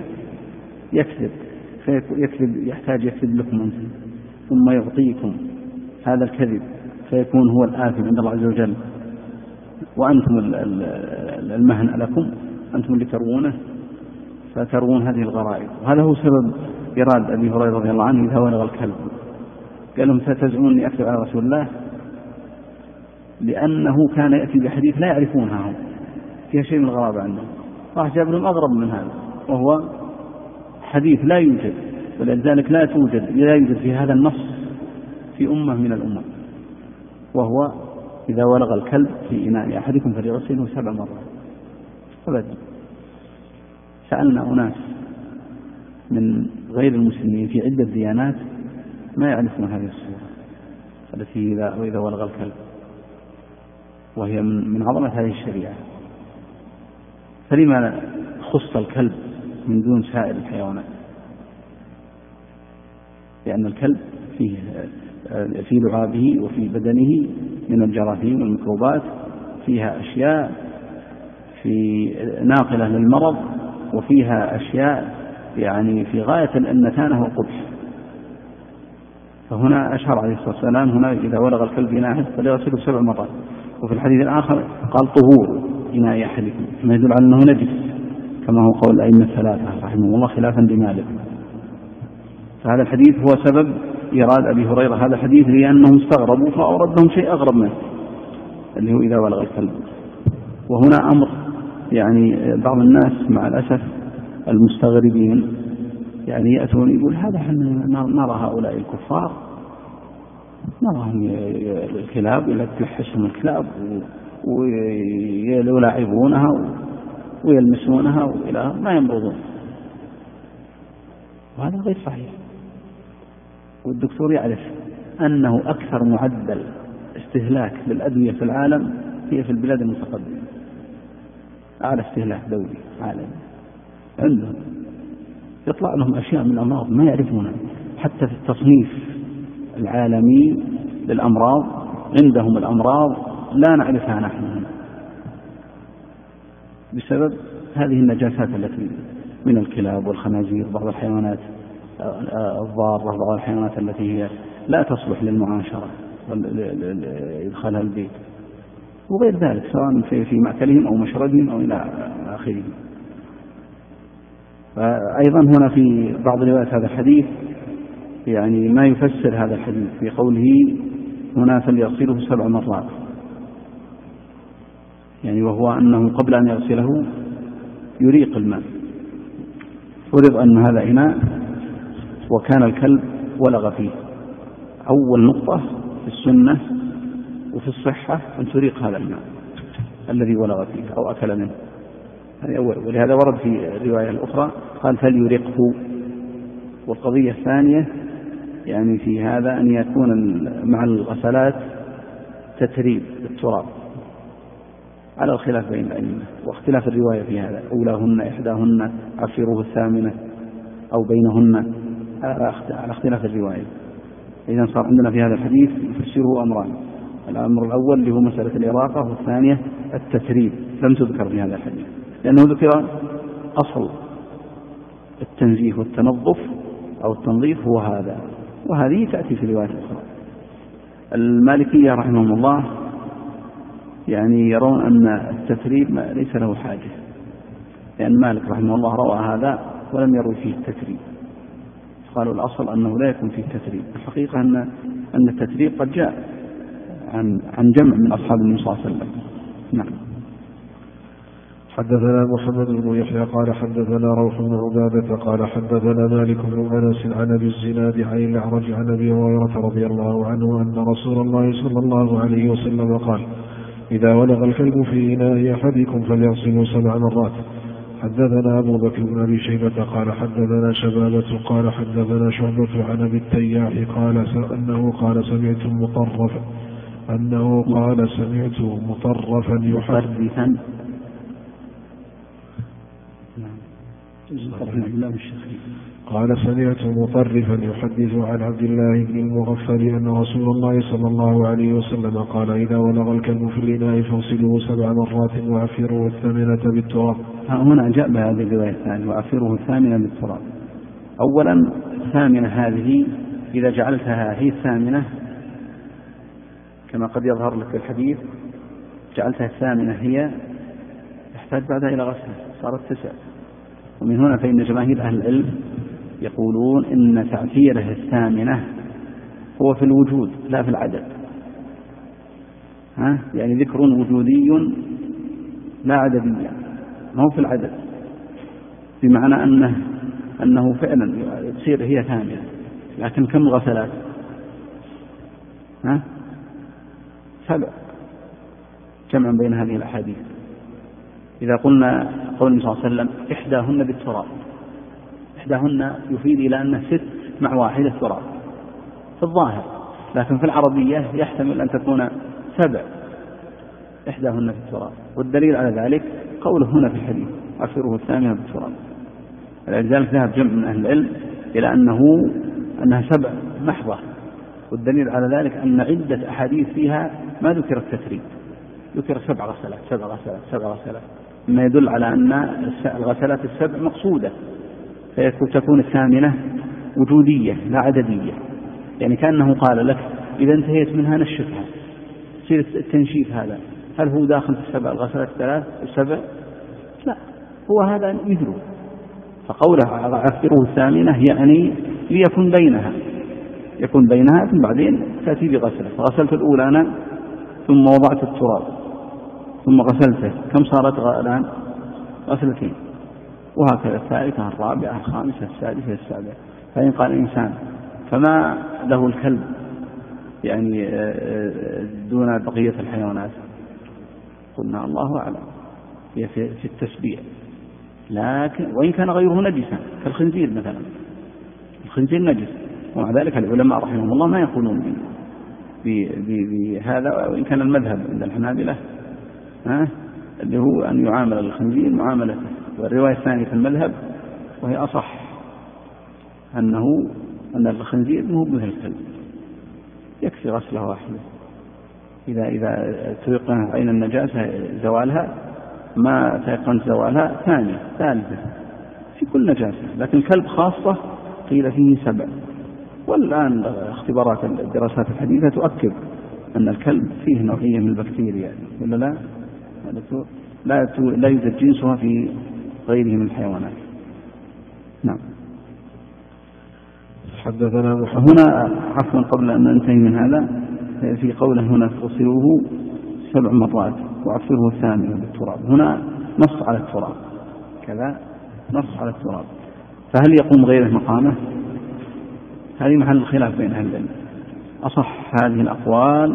يكذب يحتاج يكذب لكم أنتم، ثم يعطيكم هذا الكذب فيكون هو الآثم عند الله عز وجل، وأنتم المهنة لكم، أنتم اللي تروونه، فترون هذه الغرائب. وهذا هو سبب إراد أبي هريرة رضي الله عنه إذا ولغ الكلب، قال لهم ستزعمون أني أكذب على رسول الله، لأنه كان يأتي بحديث لا يعرفونها هم، فيها شيء من الغرابة عندهم. راح جاب لهم أغرب من هذا، وهو حديث لا يوجد، ولذلك لا يوجد في هذا النص في أمة من الأمم، وهو إذا ولغ الكلب في إناء أحدكم فليغسله 7 مرات أبدا. سألنا أناس من غير المسلمين في عدة ديانات ما يعرفون هذه الصورة التي إذا ولغ الكلب، وهي من عظمة هذه الشريعة. فلما خص الكلب من دون سائر الحيوانات؟ لأن الكلب فيه في لعابه وفي بدنه من الجراثيم والميكروبات فيها أشياء في ناقلة للمرض، وفيها أشياء يعني في غاية النتانة والقبح. فهنا أشار عليه الصلاة والسلام هنا إذا ولغ الكلب إناءه فليغسله 7 مرات. وفي الحديث الآخر قال طهور إناء أحدكم، ما يدل على أنه نجس، كما هو قول الأئمة الثلاثة رحمه الله خلافا لمالك. فهذا الحديث هو سبب إيراد أبي هريرة هذا الحديث، لأنهم استغربوا فأورد لهم شيء أغرب منه اللي هو إذا ولغ الكلب. وهنا أمر يعني بعض الناس مع الأسف المستغربين يعني يأتون يقول هذا نرى هؤلاء الكفار نراهم الكلاب يلحسهم الكلاب ويلاعبونها ويلمسونها وإلى ما يمرضون، وهذا غير صحيح. والدكتور يعرف أنه أكثر معدل استهلاك للأدوية في العالم هي في البلاد المتقدمة، أعلى استهلاك دولي عالمي عندهم، يطلع لهم أشياء من الأمراض ما يعرفونها. حتى في التصنيف العالمي للأمراض عندهم الأمراض لا نعرفها نحن هنا بسبب هذه النجاسات التي من الكلاب والخنازير، بعض الحيوانات الضارة، بعض الحيوانات التي هي لا تصلح للمعاشرة إدخالها البيت وغير ذلك، سواء في مأكلهم أو مشربهم أو إلى آخره. فأيضا هنا في بعض روايات هذا الحديث يعني ما يفسر هذا الحديث في قوله هنا فليغسله 7 مرات، يعني وهو أنه قبل أن يغسله يريق الماء. فرض أن هذا إناء وكان الكلب ولغ فيه، أول نقطة في السنة وفي الصحة أن تريق هذا الماء الذي ولغ فيه أو أكل منه، هذه أول. ولهذا ورد في الرواية الأخرى قال فليريقه. والقضية الثانية يعني في هذا أن يكون مع الغسلات تتريب بالتراب على الخلاف بين الأئمة واختلاف الرواية في هذا، أولاهن إحداهن عفروه الثامنة أو بينهن، على اختلاف الرواية. إذن صار عندنا في هذا الحديث يفسره أمران، الأمر الأول اللي هو مسألة الإراقة، والثانية التتريب لم تذكر في هذا الحديث لأنه ذكر أصل التنزيه والتنظف أو التنظيف هو هذا، وهذه تأتي في رواية أخرى. المالكية رحمهم الله يعني يرون أن التتريب ليس له حاجة، لأن مالك رحمه الله روى هذا ولم يروي فيه التتريب، قالوا الأصل أنه لا يكون فيه التتريب. الحقيقة أن التتريب قد جاء عن جمع من أصحاب النبي صلى الله عليه وسلم. نعم. حدثنا محمد بن يحيى قال حدثنا روح بن عبادة قال حدثنا مالك بن أنس عن أبي الزناد عن الأعرج عن أبي هريرة رضي الله عنه أن رسول الله صلى الله عليه وسلم قال إذا ولغ الكلب في إناء أحدكم فليغسله 7 مرات. حدثنا أبو بكر بن أبي شيبة قال حدثنا شبابة قال حدثنا شعبة عن أبي التياح قال سمعت مطرفا يحدث قال سمعت مطرفا يحدث عن عبد الله بن المغفل أن رسول الله صلى الله عليه وسلم قال إذا ولغ الكلب في الإناء فاغسلوه 7 مرات وعفروه 8 بالتراب. هنا جاء بهذه الرواية الثانية وعفروه 8 بالتراب. أولا 8 هذه إذا جعلتها هي 8 كما قد يظهر لك الحديث جعلتها 8 هي يحتاج بعدها إلى غسل صارت 9. ومن هنا فإن جماهير أهل العلم يقولون إن تعفيره 8 هو في الوجود لا في العدد، يعني ذكر وجودي لا عددي، ما هو في العدد، بمعنى أنه فعلا تصير هي 8. لكن كم غسلات؟ 7 جمعا بين هذه الأحاديث. إذا قلنا قول النبي صلى الله عليه وسلم إحداهن بالتراب، إحداهن يفيد إلى أن 6 مع 1 تراب، في الظاهر، لكن في العربية يحتمل أن تكون 7 إحداهن في التراب. والدليل على ذلك قوله هنا في الحديث عفره الثامنة بالتراب. لذلك ذهب جمع من أهل العلم إلى أنها 7 محضة. والدليل على ذلك أن عدة أحاديث فيها ما ذكر التثريب، ذكر 7 غسلات 7 غسلات 7 غسلات، مما يدل على أن الغسلات ال7 مقصودة، فتكون الثامنة وجودية لا عددية. يعني كأنه قال لك إذا انتهيت منها نشفها. يصير التنشيف هذا هل هو داخل في 7 الغسلات 3 و7؟ لا، هو هذا مثله. فقوله عفره الثامنة يعني ليكن بينها ثم بعدين تأتي بغسلة. فغسلت الأولى أنا ثم وضعت التراب ثم غسلته، كم صارت الآن؟ غسلتين. وهكذا الثالثة الرابعة الخامسة السادسة السابعة. فإن قال الإنسان فما له الكلب يعني دون بقية الحيوانات؟ قلنا الله أعلم، هي في التسبيح. لكن وإن كان غيره نجسا كالخنزير مثلا، الخنزير نجس، ومع ذلك العلماء رحمهم الله ما يقولون بهذا. وإن كان المذهب عند الحنابلة اللي هو أن يعامل الخنزير معاملته. والرواية الثانية في المذهب وهي أصح أن الخنزير مو مثل الكلب، يكفي غسله واحدة. إذا تيقن عين النجاسة زوالها، ما تيقن زوالها ثانية ثالثة في كل نجاسة. لكن الكلب خاصة قيل فيه 7. والآن اختبارات الدراسات الحديثة تؤكد أن الكلب فيه نوعية من البكتيريا، ولا لا يوجد جنسها في غيره من الحيوانات. نعم. حدثنا هنا عفوا قبل أن ننتهي من هذا، في قوله هنا تغسلوه 7 مرات وعفره الثامنة بالتراب، هنا نص على التراب، كذا نص على التراب. فهل يقوم غيره مقامه؟ هذه محل الخلاف بين أهل العلم. أصح هذه الأقوال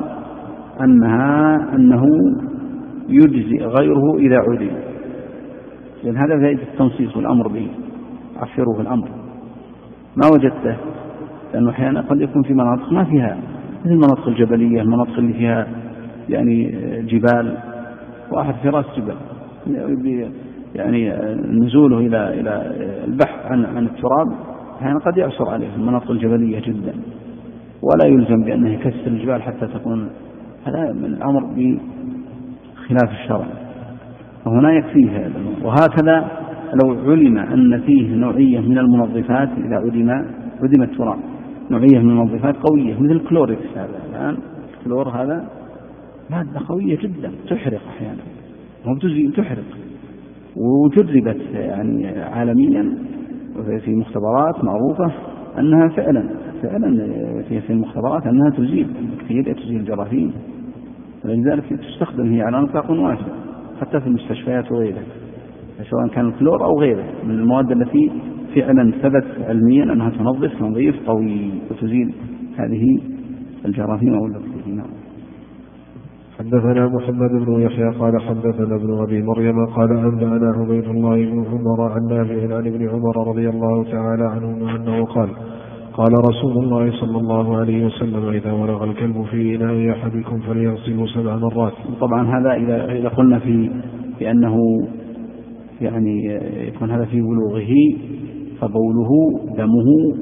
أنه يجزي غيره إذا عدل، لأن هذا فائدة التنصيص والأمر به، عفره الأمر ما وجدته. لأنه أحيانا قد يكون في مناطق ما فيها، مثل المناطق الجبلية، المناطق اللي فيها يعني جبال، واحد في رأس جبل يعني نزوله إلى البحث عن التراب أحيانا قد يعصر عليه المناطق الجبلية جدا، ولا يلزم بأنه يكسر الجبال حتى تكون، هذا من الأمر بخلاف الشرع، وهنا يكفيه. وهكذا لو علم أن فيه نوعية من المنظفات، إذا عدم التراب نوعية من المنظفات قوية مثل الكلوريكس، هذا الآن الكلور هذا مادة قوية جدا تحرق أحيانا، تحرق، وجربت يعني عالميا في مختبرات معروفة أنها فعلا في المختبرات أنها تزيل بكتيريا، تزيل جراثيم. ولذلك تستخدم هي على نطاق واسع حتى في المستشفيات وغيرها، سواء كان الكلور أو غيره من المواد التي فعلا ثبت علميا أنها تنظف تنظيف قوي وتزيل هذه الجراثيم أو البكتيريا. حدثنا محمد بن يحيى قال حدثنا ابن أبي مريم قال أنبأنا عبيد الله بن عمر عن نافع عن ابن عمر رضي الله تعالى عنهما أنه قال رسول الله صلى الله عليه وسلم: إذا ولغ الكلب في إناء أحدكم فليغسله 7 مرات. طبعا هذا إذا قلنا في أنه يعني يكون هذا في بلوغه، فبوله دمه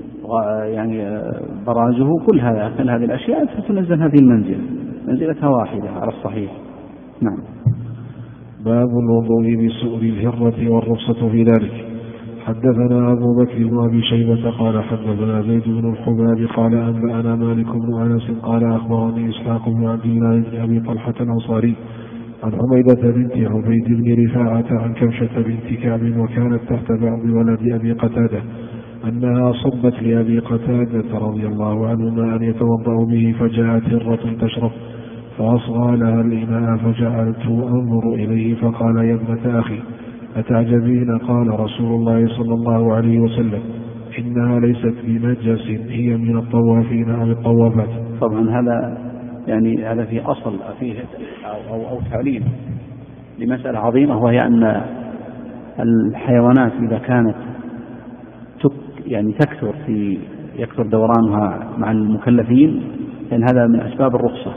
يعني برازه كل هذه الأشياء تتنزل هذه منزلتها واحدة على الصحيح. نعم. باب الوضوء بسؤر الهرة والرخصة في ذلك. حدثنا أبو بكر بن أبي شيبة قال حدثنا زيد بن الحباب قال أنبأنا مالك بن أنس قال أخبرني إسحاق بن عبد الله بن أبي طلحة الأنصاري عن حميدة بنت عبيد بن رفاعة عن كبشة بنت كعب وكانت تحت بعض ولد أبي قتادة أنها صبت لأبي قتادة رضي الله عنهما أن يتوضأ به، فجاءت هرة تشرب فأصغى لها الإناء فجعلت أنظر إليه فقال: يا ابنة أخي أتعجبين؟ قال رسول الله صلى الله عليه وسلم: إنها ليست بنجس، هي من الطوافين أو الطوافات. طبعا هذا في أصل فيه أو تعليل لمسألة عظيمة، وهي أن الحيوانات إذا كانت يعني تكثر في يكثر دورانها مع المكلفين، لأن هذا من أسباب الرخصة،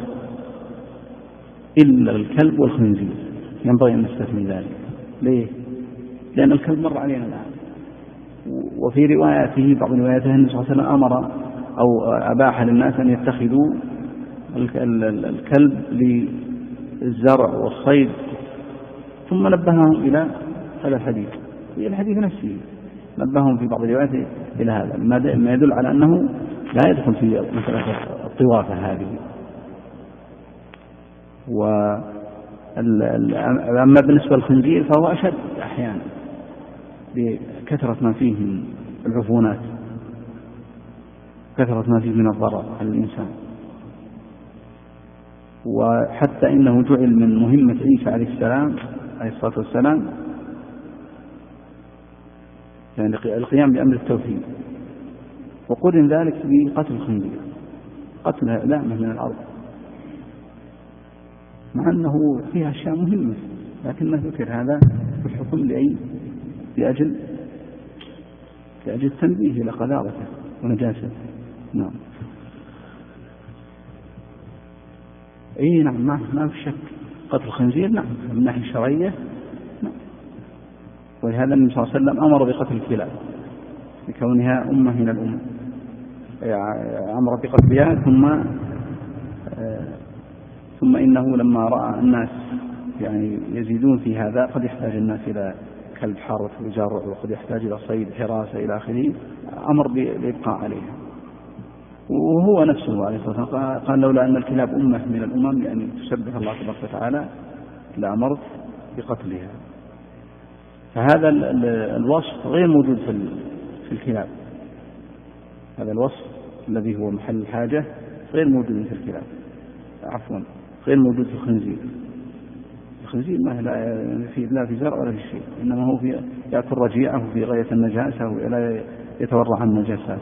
إلا الكلب والخنزير ينبغي أن نستثني ذلك. ليه؟ لأن الكلب مر علينا الآن، وفي رواياته بعض رواياته النبي صلى الله عليه وسلم أمر أو أباح للناس أن يتخذوا الكلب للزرع والصيد، ثم نبههم إلى هذا الحديث، هي الحديث نفسه نبههم في بعض الروايات إلى هذا، ما يدل على أنه لا يدخل في مسألة الطوافة هذه. أما بالنسبة للخنزير فهو أشد أحيانا بكثرة ما فيه من العفونات، كثرة ما فيه من الضرر على الإنسان. وحتى إنه جعل من مهمة عيسى عليه الصلاة والسلام يعني القيام بأمر التوحيد، وقرن ذلك بقتل الخنزير، قتل لامه من الأرض، مع أنه فيها أشياء مهمة، لكنه ذكر هذا الحكم لأجل التنبيه إلى قذارته ونجاسته. نعم. أي نعم، ما في شك قتل الخنزير نعم من ناحية الشرعية نعم. ولهذا النبي صلى الله عليه وسلم أمر بقتل الكلاب لكونها أمة من الأمم، أمر بقتلها ثم إنه لما رأى الناس يعني يزيدون في هذا، قد يحتاج الناس إلى كلب حارة وزرع، وقد يحتاج إلى صيد حراسة إلى آخره، أمر بالإبقاء عليها. وهو نفسه عليه الصلاة والسلام قال لولا أن الكلاب أمة من الأمم يعني تسبح الله تبارك وتعالى لأمرت بقتلها. فهذا الوصف غير موجود في الكلاب، هذا الوصف الذي هو محل الحاجة غير موجود في الكلاب، عفوا غير موجود في الخنزير. الخنزير ما لا في زرع ولا في شيء، إنما هو يأكل رجيعه في غاية النجاسة ولا يتورع عن النجاسات.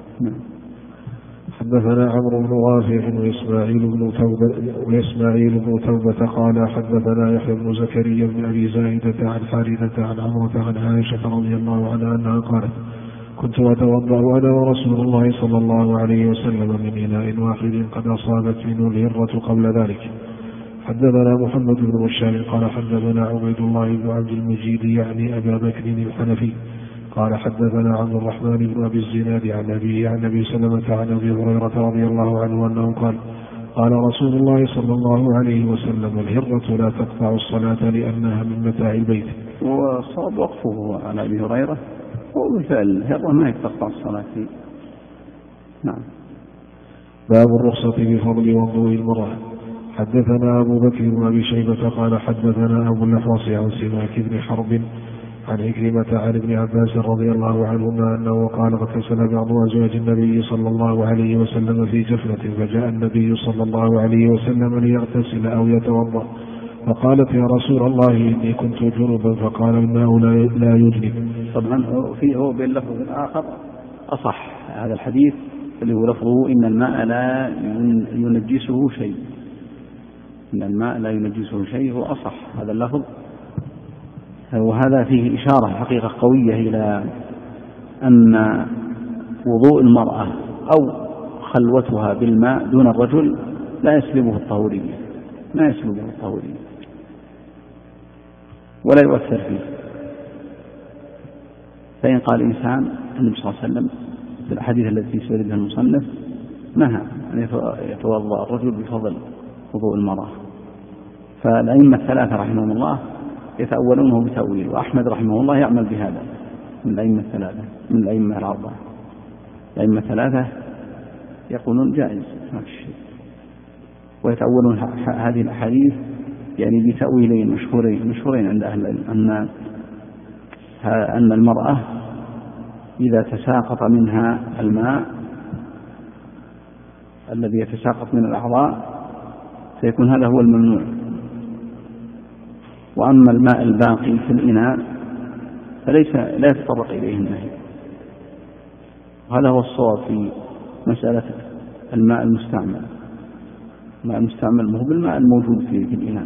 حدثنا عمرو بن رافع وإسماعيل بن توبة قال حدثنا يحيى بن زكريا بن أبي زاهدة عن حارثة عن عمرة عن عائشة رضي الله عنها أنها قالت كنت أتوضأ أنا ورسول الله صلى الله عليه وسلم من إناء واحد قد أصابت منه الهرة قبل ذلك. حدثنا محمد بن بشار قال حدثنا عبيد الله بن عبد المجيد يعني أبا بكر الحنفي قال حدثنا عبد الرحمن بن أبي الزناد عن أبيه عن أبي سلمة عن أبي هريرة رضي الله عنه أنه قال رسول الله صلى الله عليه وسلم الهرة لا تقطع الصلاة لأنها من متاع البيت. وصاب وقفه على أبي هريرة، وبالفعل الهرة ما تقطع الصلاة. نعم. باب الرخصة بفضل وضوء المرأة. حدثنا أبو بكر بن أبي شيبة قال حدثنا أبو الأحوص عن سماك بن حرب عن عكرمة عن ابن عباس رضي الله عنهما أنه قال اغتسل بعض أزواج النبي صلى الله عليه وسلم في جفنة، فجاء النبي صلى الله عليه وسلم ليغتسل أو يتوضأ، فقالت يا رسول الله إني كنت جنبا، فقال الماء لا يجنب. طبعا هو باللفظ الآخر أصح هذا الحديث اللي هو لفظه إن الماء لا ينجسه شيء، إن الماء لا ينجسه شيء هو أصح هذا اللفظ. وهذا فيه إشارة حقيقة قوية إلى أن وضوء المرأة أو خلوتها بالماء دون الرجل لا يسلبه الطهورية، ما يسلبه الطهورية ولا يؤثر فيه. فإن قال إنسان النبي صلى الله عليه وسلم في الأحاديث التي سردها المصنف نهى أن يتوضأ الرجل بفضل وضوء المرأة، فالأئمة الثلاثة رحمهم الله يتأولونه بتأويل، وأحمد رحمه الله يعمل بهذا من الأئمة الثلاثة، من الأئمة الأربعة. الأئمة الثلاثة يقولون جائز ما في شيء، ويتأولون هذه الأحاديث يعني بتأويلين مشهورين عند أهل العلم، أن المرأة إذا تساقط منها الماء الذي يتساقط من الأعضاء سيكون هذا هو الممنوع، وأما الماء الباقي في الإناء لا يتطرق إليه النهي. وهذا هو الصواب في مسألة الماء المستعمل. الماء المستعمل هو بالماء الموجود في الإناء،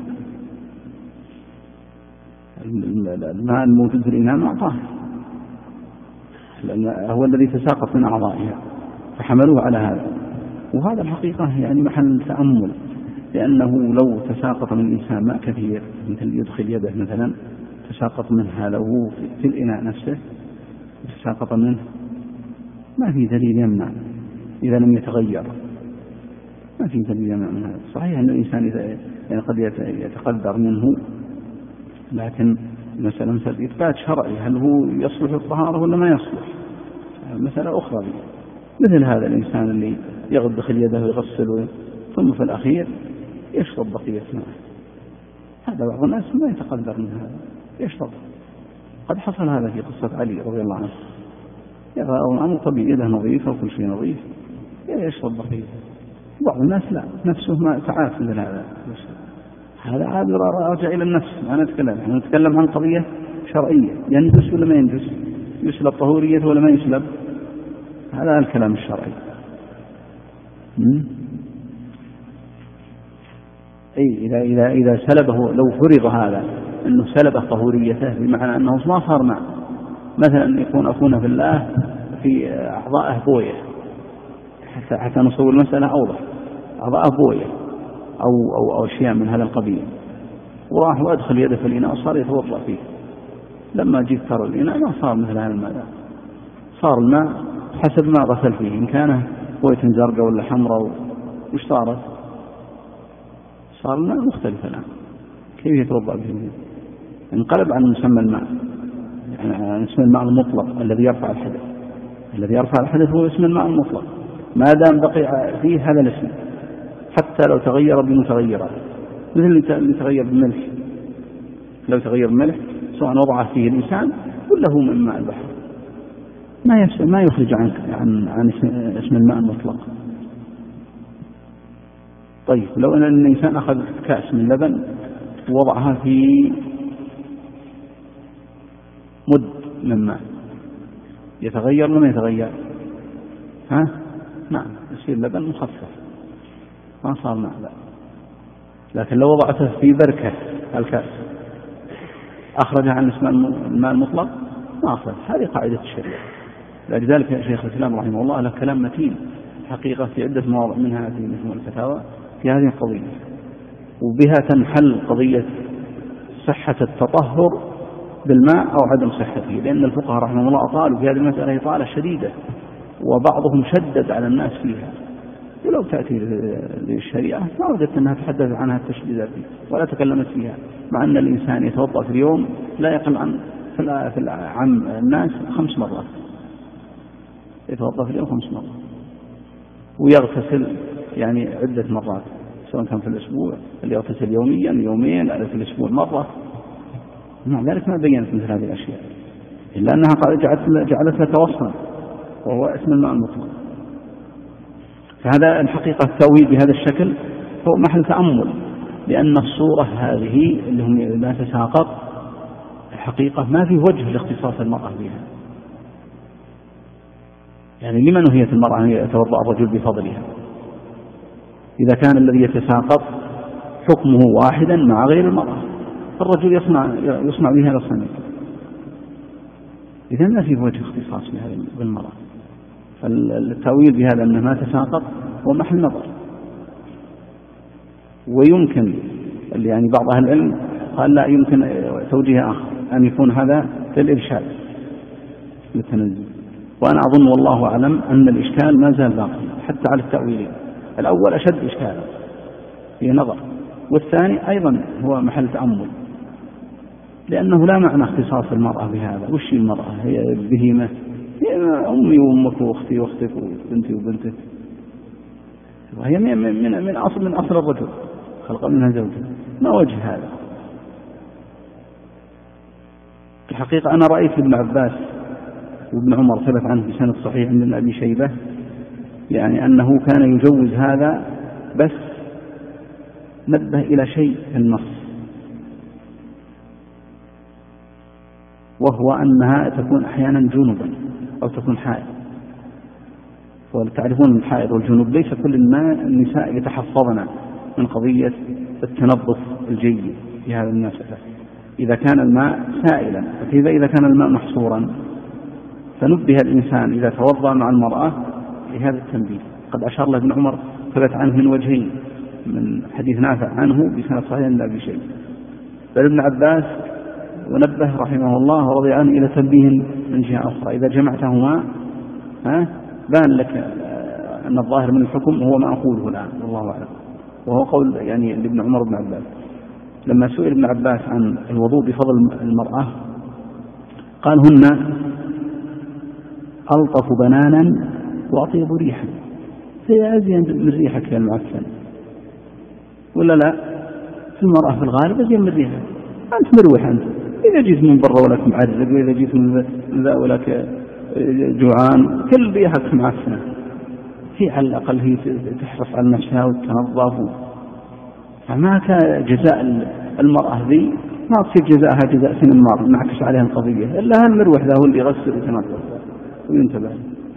الماء الموجود في الإناء ماء طاهر هو الذي تساقط من أعضائها، فحملوه على هذا. وهذا الحقيقة يعني محل تأمل، لأنه لو تساقط من الإنسان ماء كثير مثل يدخل يده مثلا تساقط منه هذا وهو في الإناء نفسه تساقط منه، ما في دليل يمنع إذا لم يتغير، ما في دليل يمنع من هذا. صحيح أن الإنسان يعني قد يتقدر منه، لكن مثلا إثبات شرعي هل هو يصلح الطهارة ولا ما يصلح مسألة أخرى. مثل هذا الإنسان اللي يغسل يده ويغسل ثم في الأخير يشرب بقية ماء، هذا بعض الناس ما يتقدر من هذا يشرب. قد حصل هذا في قصة علي رضي الله عنه، يرى الأمر طبيعي يده نظيفة وكل شيء نظيف يشرب بقية. بعض الناس لا، نفسه ما تعاف من هذا عاد راجع إلى النفس. ما نتكلم عن قضية شرعية، ينجس ولا ما ينجس، يسلب طهورية ولا ما يسلب، هذا الكلام الشرعي. إذا سلبه، لو فرض هذا أنه سلبه طهوريته بمعنى أنه ما صار مع، مثلا يكون أخونا في الله في أعضائه بوية، حتى نصور المسألة أوضح، أعضائه بوية أو أشياء من هذا القبيل، وراح وأدخل يده في الإناء وصار يتوضأ فيه. لما جيت ترى الإناء ما صار مثل هذا الماء، صار الماء حسب ما غسل فيه، إن كان بوية زرقاء ولا حمراء وش صارت؟ صار الماء مختلف الآن، كيف يتوضأ به؟ انقلب عن مسمى الماء، يعني عن اسم الماء المطلق الذي يرفع الحدث. الذي يرفع الحدث هو اسم الماء المطلق ما دام بقي فيه هذا الاسم، حتى لو تغير بمتغيرات، مثل اللي تغير بالملح. لو تغير بالملح سواء وضعه فيه الإنسان ولا هو من ماء البحر ما يخرج عن اسم الماء المطلق. طيب لو أن الإنسان أخذ كأس من لبن ووضعها في مد من ماء، يتغير ولا ما يتغير؟ نعم، يصير لبن مخفف ما صار ماء. لكن لو وضعته في بركة الكأس أخرجها عن اسم الماء المطلق ما أخرج. هذه قاعدة الشريعة. لذلك شيخ الإسلام رحمه الله له كلام متين حقيقة في عدة مواضع، منها في مجموع الفتاوى في هذه القضية، وبها تنحل قضية صحة التطهر بالماء أو عدم صحته. لأن الفقهاء رحمه الله أطالوا في هذه المسألة إطالة شديدة، وبعضهم شدد على الناس فيها. ولو تأتي للشريعة ما وجدت أنها تحدث عنها التشديدات ولا تكلمت فيها، مع أن الإنسان يتوضأ في اليوم لا يقل عن في العام الناس 5 مرات، يتوضأ في اليوم 5 مرات، ويغتسل يعني عدة مرات، سواء كان في الأسبوع اللي يغتسل يوميا يومين، في الأسبوع مرة. مع ذلك ما بينت مثل هذه الأشياء، إلا أنها جعلت لك وصفا وهو اسم الماء المطلق. فهذا الحقيقة التأويل بهذا الشكل هو محل تأمل، لأن الصورة هذه اللي هم لا تساقط الحقيقة ما في وجه لاختصاص المرأة بها. يعني لمن نهيت المرأة أن يتوضأ الرجل بفضلها إذا كان الذي يتساقط حكمه واحدا مع غير المرأة؟ الرجل يصنع بها الصنيع، إذا ما في وجه اختصاص بالمرأة. فالتأويل بهذا أنه ما تساقط هو محل نظر. ويمكن يعني بعض أهل العلم قال لا، يمكن توجيه آخر أن يكون هذا للإرشاد للتنزل. وأنا أظن والله أعلم أن الإشكال ما زال باقي حتى على التأويلين. الأول أشد إشكالا في نظر، والثاني أيضا هو محل تأمل، لأنه لا معنى اختصاص المرأة بهذا. وش المرأة؟ هي بهيمة، هي أمي وأمك وأختي وأختك وبنتي وبنتك، وهي من أصل الرجل خلق منها زوجة. ما وجه هذا؟ الحقيقة أنا رأيت ابن عباس وابن عمر ثبت عنه بسند صحيح عند أبي شيبة، يعني أنه كان يجوز هذا، بس نبه إلى شيء في النص، وهو أنها تكون أحيانا جنوبا أو تكون حائض. وتعرفون الحائض والجنوب ليس كل النساء يتحفظن من قضية التنظف الجيد في هذا المسألة. إذا كان الماء سائلا، فكيف إذا كان الماء محصورا؟ فنبه الإنسان إذا توضأ مع المرأة لهذا التنبيه. قد أشار له ابن عمر ثبت عنه من وجهين، من حديث نافع عنه بسند صحيح لا بشيء، بل ابن عباس ونبه رحمه الله ورضي عنه إلى تنبيه من جهة أخرى. إذا جمعتهما بان لك أن الظاهر من الحكم هو ما أقوله الآن والله أعلم، وهو قول يعني لابن عمر بن عباس. لما سئل ابن عباس عن الوضوء بفضل المرأة قال: هن ألطف بنانا وأطيب ريحا، هي أزين من ريحك يا المعفن، ولا لا؟ في المرأة في الغالب أزين من ريحك، أنت مروح أنت، إذا جيت من برا ولك معرق، وإذا جيت من ذا ولك جوعان، كل ريحك معفنة. هي على الأقل هي تحرص على نفسها وتنظف، فما كان جزاء المرأة ذي ما تصير جزاءها جزاء سن المار نعكس عليها القضية، إلا هالمروح ذا هو اللي يغسل ويتنظف وينتبه.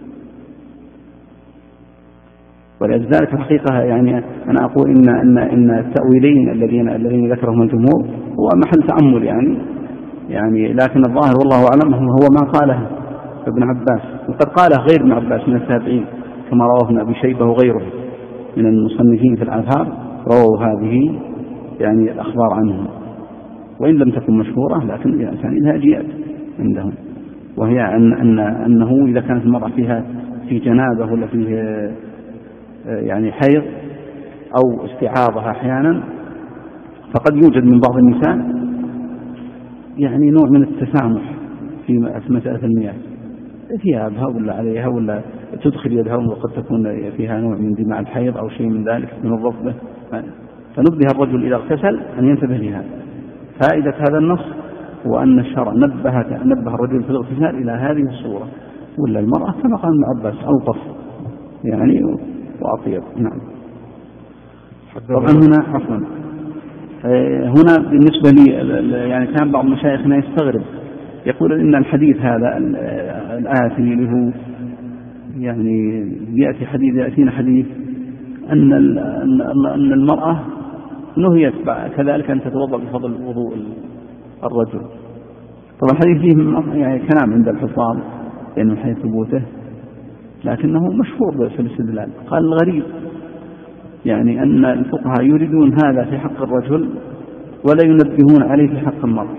ولذلك الحقيقة يعني أنا أقول إن التأويلين الذين ذكرهم الجمهور هو محل تأمل يعني لكن الظاهر والله أعلم هو ما قاله ابن عباس، وقد قاله غير ابن عباس من التابعين كما رواه ابن أبي شيبة وغيره من المصنفين في الآثار، رووا هذه يعني الأخبار عنهم، وإن لم تكن مشهورة لكن بأسانيدها جياد عندهم، وهي أنه إذا كانت المرأة فيها في جنابة ولا فيه يعني حيض أو استعاضة أحيانا، فقد يوجد من بعض النساء يعني نوع من التسامح في مسألة المياه، ثيابها ولا عليها ولا تدخل يدها، وقد تكون فيها نوع من دماء الحيض أو شيء من ذلك من الرطبة، فنبه الرجل إذا اغتسل أن ينتبه لها. فائدة هذا النص هو أن الشرع نبه الرجل في الاغتسال إلى هذه الصورة، ولا المرأة كما قال ابن عباس ألطف يعني وأطيب. نعم. طبعا هنا عفوا هنا بالنسبة لي يعني كان بعض مشايخنا يستغرب، يقول إن الحديث هذا الآتي اللي هو يعني يأتينا حديث أن المرأة نهيت كذلك أن تتوضأ بفضل وضوء الرجل. طبعا الحديث فيه يعني كلام عند الحفاظ لأنه من حيث ثبوته، لكنه مشهور في الاستدلال. قال الغريب يعني أن الفقهاء يريدون هذا في حق الرجل ولا ينبهون عليه في حق المرأة.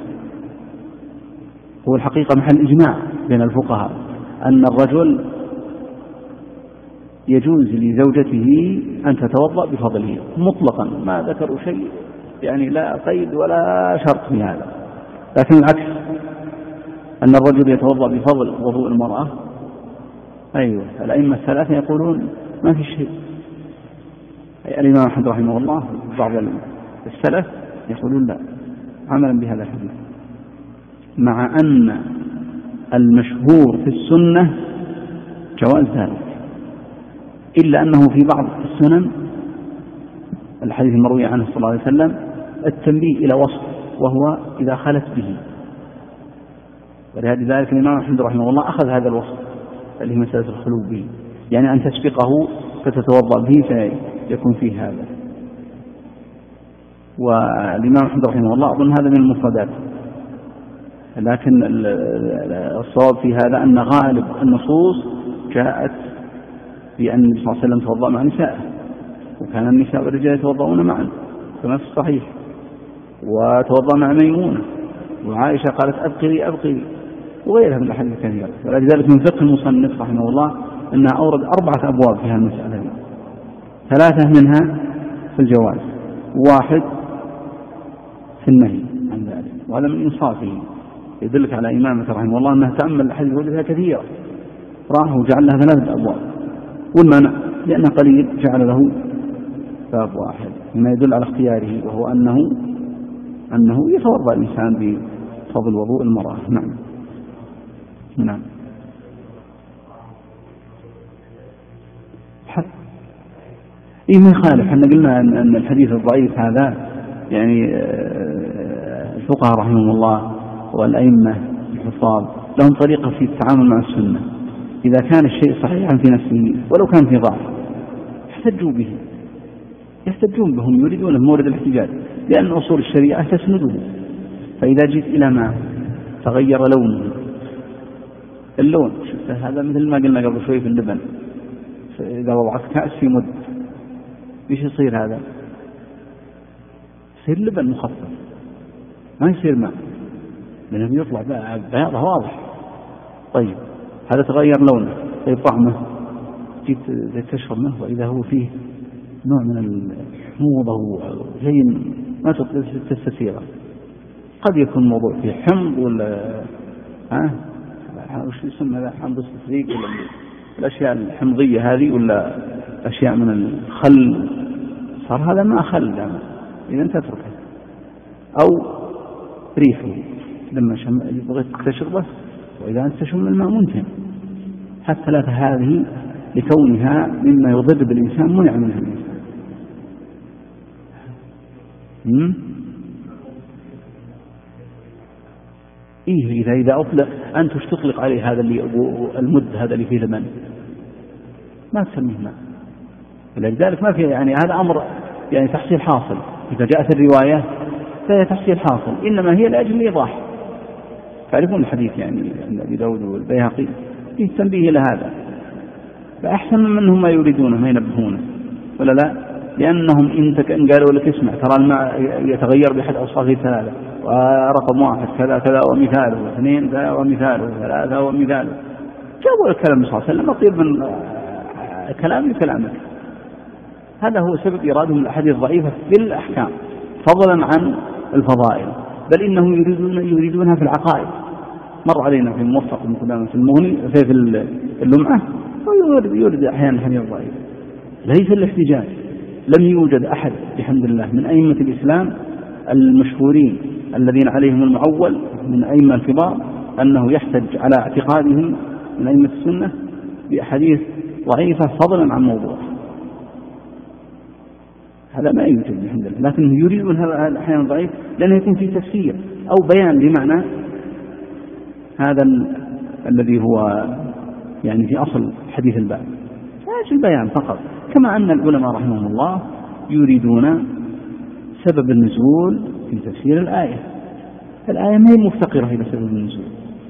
هو الحقيقة محل إجماع بين الفقهاء أن الرجل يجوز لزوجته أن تتوضأ بفضله مطلقا، ما ذكروا شيء يعني لا قيد ولا شرط في هذا. لكن العكس أن الرجل يتوضأ بفضل وضوء المرأة، أيوة الأئمة الثلاثة يقولون ما في شيء. الإمام أحمد رحمه الله بعض السلف يقولون لا، عملا بهذا الحديث، مع أن المشهور في السنة جواز ذلك، إلا أنه في بعض السنن الحديث المروي عنه صلى الله عليه وسلم التنبيه إلى وصف، وهو إذا خلت به. ولذلك الإمام أحمد رحمه الله أخذ هذا الوصف اللي هي مسألة الخلو به، يعني أن تسبقه فتتوضأ به فيكون فيه هذا. والإمام أحمد رحمه الله أظن هذا من المفردات، لكن الصواب في هذا أن غالب النصوص جاءت بأن النبي صلى الله عليه وسلم توضأ مع نسائه، وكان النساء والرجال يتوضؤون معا كما في الصحيح، وتوضأ مع ميمونة، وعائشة قالت أبقي وغيرها من الأحاديث كثيرة. ولذلك من فقه المصنف رحمه الله أنها أورد 4 أبواب في هذه المسألة، 3 منها في الجواز، 1 في النهي عن ذلك، وهذا من إنصافه يدلك على إمامة رحمه الله أنه تأمل الأحاديث وجدها كثيرة، راح وجعل لها 3 أبواب، والمانع لأنه قليل جعل له باب واحد، مما يدل على اختياره، وهو أنه يتوضأ الإنسان بفضل وضوء المرأة. نعم. ما يخالف، احنا قلنا أن الحديث الضعيف هذا يعني الفقهاء رحمهم الله والأئمة الحفاظ لهم طريقة في التعامل مع السنة، إذا كان الشيء صحيحا في نفسه ولو كان في ضعف يحتجون بهم، يريدون مورد الاحتجاج، لأن أصول الشريعة تسنده. فإذا جئت إلى ما تغير لونه، اللون هذا مثل ما قلنا قبل شوي في اللبن، إذا وضعت كأس في مد إيش يصير هذا؟ يصير لبن مخفف ما يصير ماء لأنه يطلع بياضه واضح. طيب هذا تغير لونه، طيب طعمه جيت تشرب منه وإذا هو فيه نوع من الحموضة وشيء ما تستسيغه. قد يكون موضوع فيه حمض ولا وش يسمى هذا، حمض السفريق ولا الأشياء الحمضية هذه ولا أشياء من الخل، صار هذا ما خل دائما إذا أنت تتركه. أو ريحه لما بغيت تشربه وإذا أنت تشم الماء منتن. الثلاثة هذه لكونها مما يضر بالإنسان منع منها الإنسان. إيه إذا أطلق أنت وش تطلق عليه هذا اللي المد هذا اللي فيه لبن ما تسميه ماء. ولذلك ما في يعني هذا أمر يعني تحصيل حاصل. إذا جاءت الرواية فهي تحصيل حاصل، إنما هي لأجل الإيضاح. تعرفون الحديث يعني عند أبي داود والبيهقي فيه تنبيه إلى هذا، فأحسن منهم ما يريدونه ما ينبهونه ولا لا، لأنهم إن قالوا لك اسمع ترى الماء يتغير بأحد أوصافه ثلاثة، ورقم واحد كذا كذا ومثاله، واثنين كذا ومثاله، ثلاثة ومثاله، جابوا لك كلام صلى الله عليه وسلم أطيب من كلامي كلامك. هذا هو سبب إيرادهم الأحاديث الضعيفة في الأحكام فضلا عن الفضائل، بل إنهم يريدونها في العقائد. مر علينا في موفق بن قدامة في المغني في اللمعة ويورد أحيانا الحديث الضعيف. ليس الاحتجاج، لم يوجد أحد بحمد الله من أئمة الإسلام المشهورين الذين عليهم المعول من أئمة الكبار أنه يحتج على اعتقادهم من أئمة السنة بأحاديث ضعيفة فضلا عن موضوع. هذا ما يوجد بحمد الله، لكن يريدون هذا الأحيان ضعيف لأنه يكون في تفسير أو بيان لمعنى هذا الذي هو يعني في أصل حديث الباب، فايش البيان فقط. كما أن العلماء رحمهم الله يريدون سبب النزول في تفسير الآية. الآية ما هي مفتقرة إلى سبب النزول،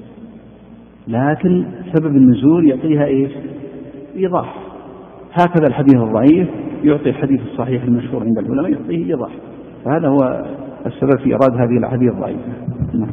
لكن سبب النزول يعطيها إيش؟ إيضاح. هكذا الحديث الضعيف يعطي الحديث الصحيح المشهور عند العلماء يعطيه إيضاح. فهذا هو السبب في إيراد هذه الأحاديث الضعيفة. نعم.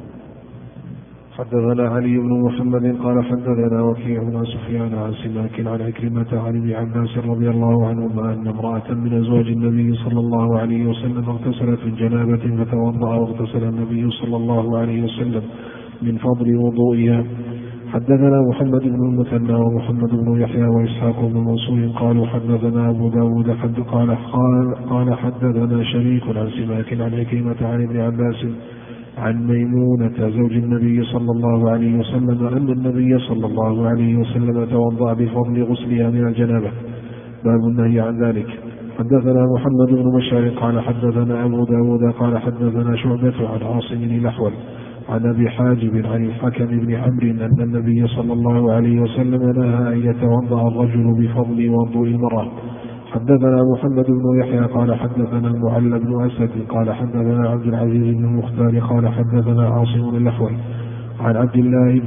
حدثنا علي بن محمد قال حدثنا وكيع عن سفيان عن سماك عن عكرمة عن ابن عباس رضي الله عنهما أن امرأة من أزواج النبي صلى الله عليه وسلم اغتسلت من جنابة فتوضأ واغتسل النبي صلى الله عليه وسلم من فضل وضوئها. حدثنا محمد بن المثنى ومحمد بن يحيى وإسحاق بن منصور قالوا حدثنا أبو داود قال حدثنا شريك عن سماك عن عكرمة عن ابن عباس عن ميمونة زوج النبي صلى الله عليه وسلم أن النبي صلى الله عليه وسلم توضأ بفضل غسلها من الجنابة. باب النهي عن ذلك. حدثنا محمد بن بشار قال حدثنا أبو داود قال حدثنا شعبة عن عاصم الأحول عن أبي حاجب عن الحكم بن عمرو أن النبي صلى الله عليه وسلم نهى أن يتوضأ الرجل بفضل وضوء المرأة. حدثنا محمد بن يحيى قال حدثنا المعلى بن أسد قال حدثنا عبد العزيز بن المختار قال حدثنا عاصم الأحول عن عبد الله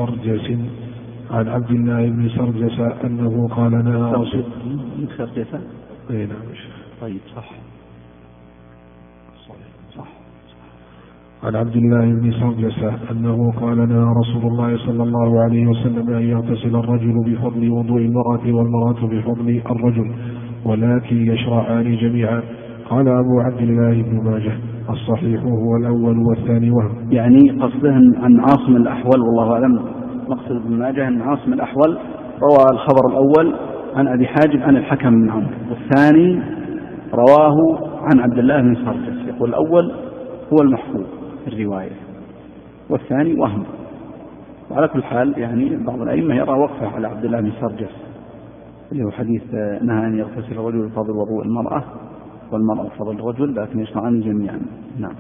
بن سرجس أنه قال نهى رسول سرجس. نعم. طيب صح. عن عبد الله بن سرجس أنه قال نهى رسول الله صلى الله عليه وسلم أن يغتسل الرجل بفضل وضوء المرأة والمرأة بفضل الرجل ولكن يشرعان جميعا. قال أبو عبد الله بن ماجه الصحيح هو الأول والثاني وهم. يعني قصده عن عاصم الأحول والله أعلم، مقصد ابن ماجه أن عاصم الأحول روى الخبر الأول عن أبي حاجب عن الحكم بن عمرو، والثاني رواه عن عبد الله بن سرجس. يقول الأول هو المحفوظ الرواية والثاني وهم. وعلى كل حال يعني بعض الأئمة يرى وقفه على عبد الله بن سرجس اللي هو حديث نهى أن يغتسل الرجل بفضل وضوء المرأة والمرأة بفضل الرجل لكن يشرعان جميعا. نعم.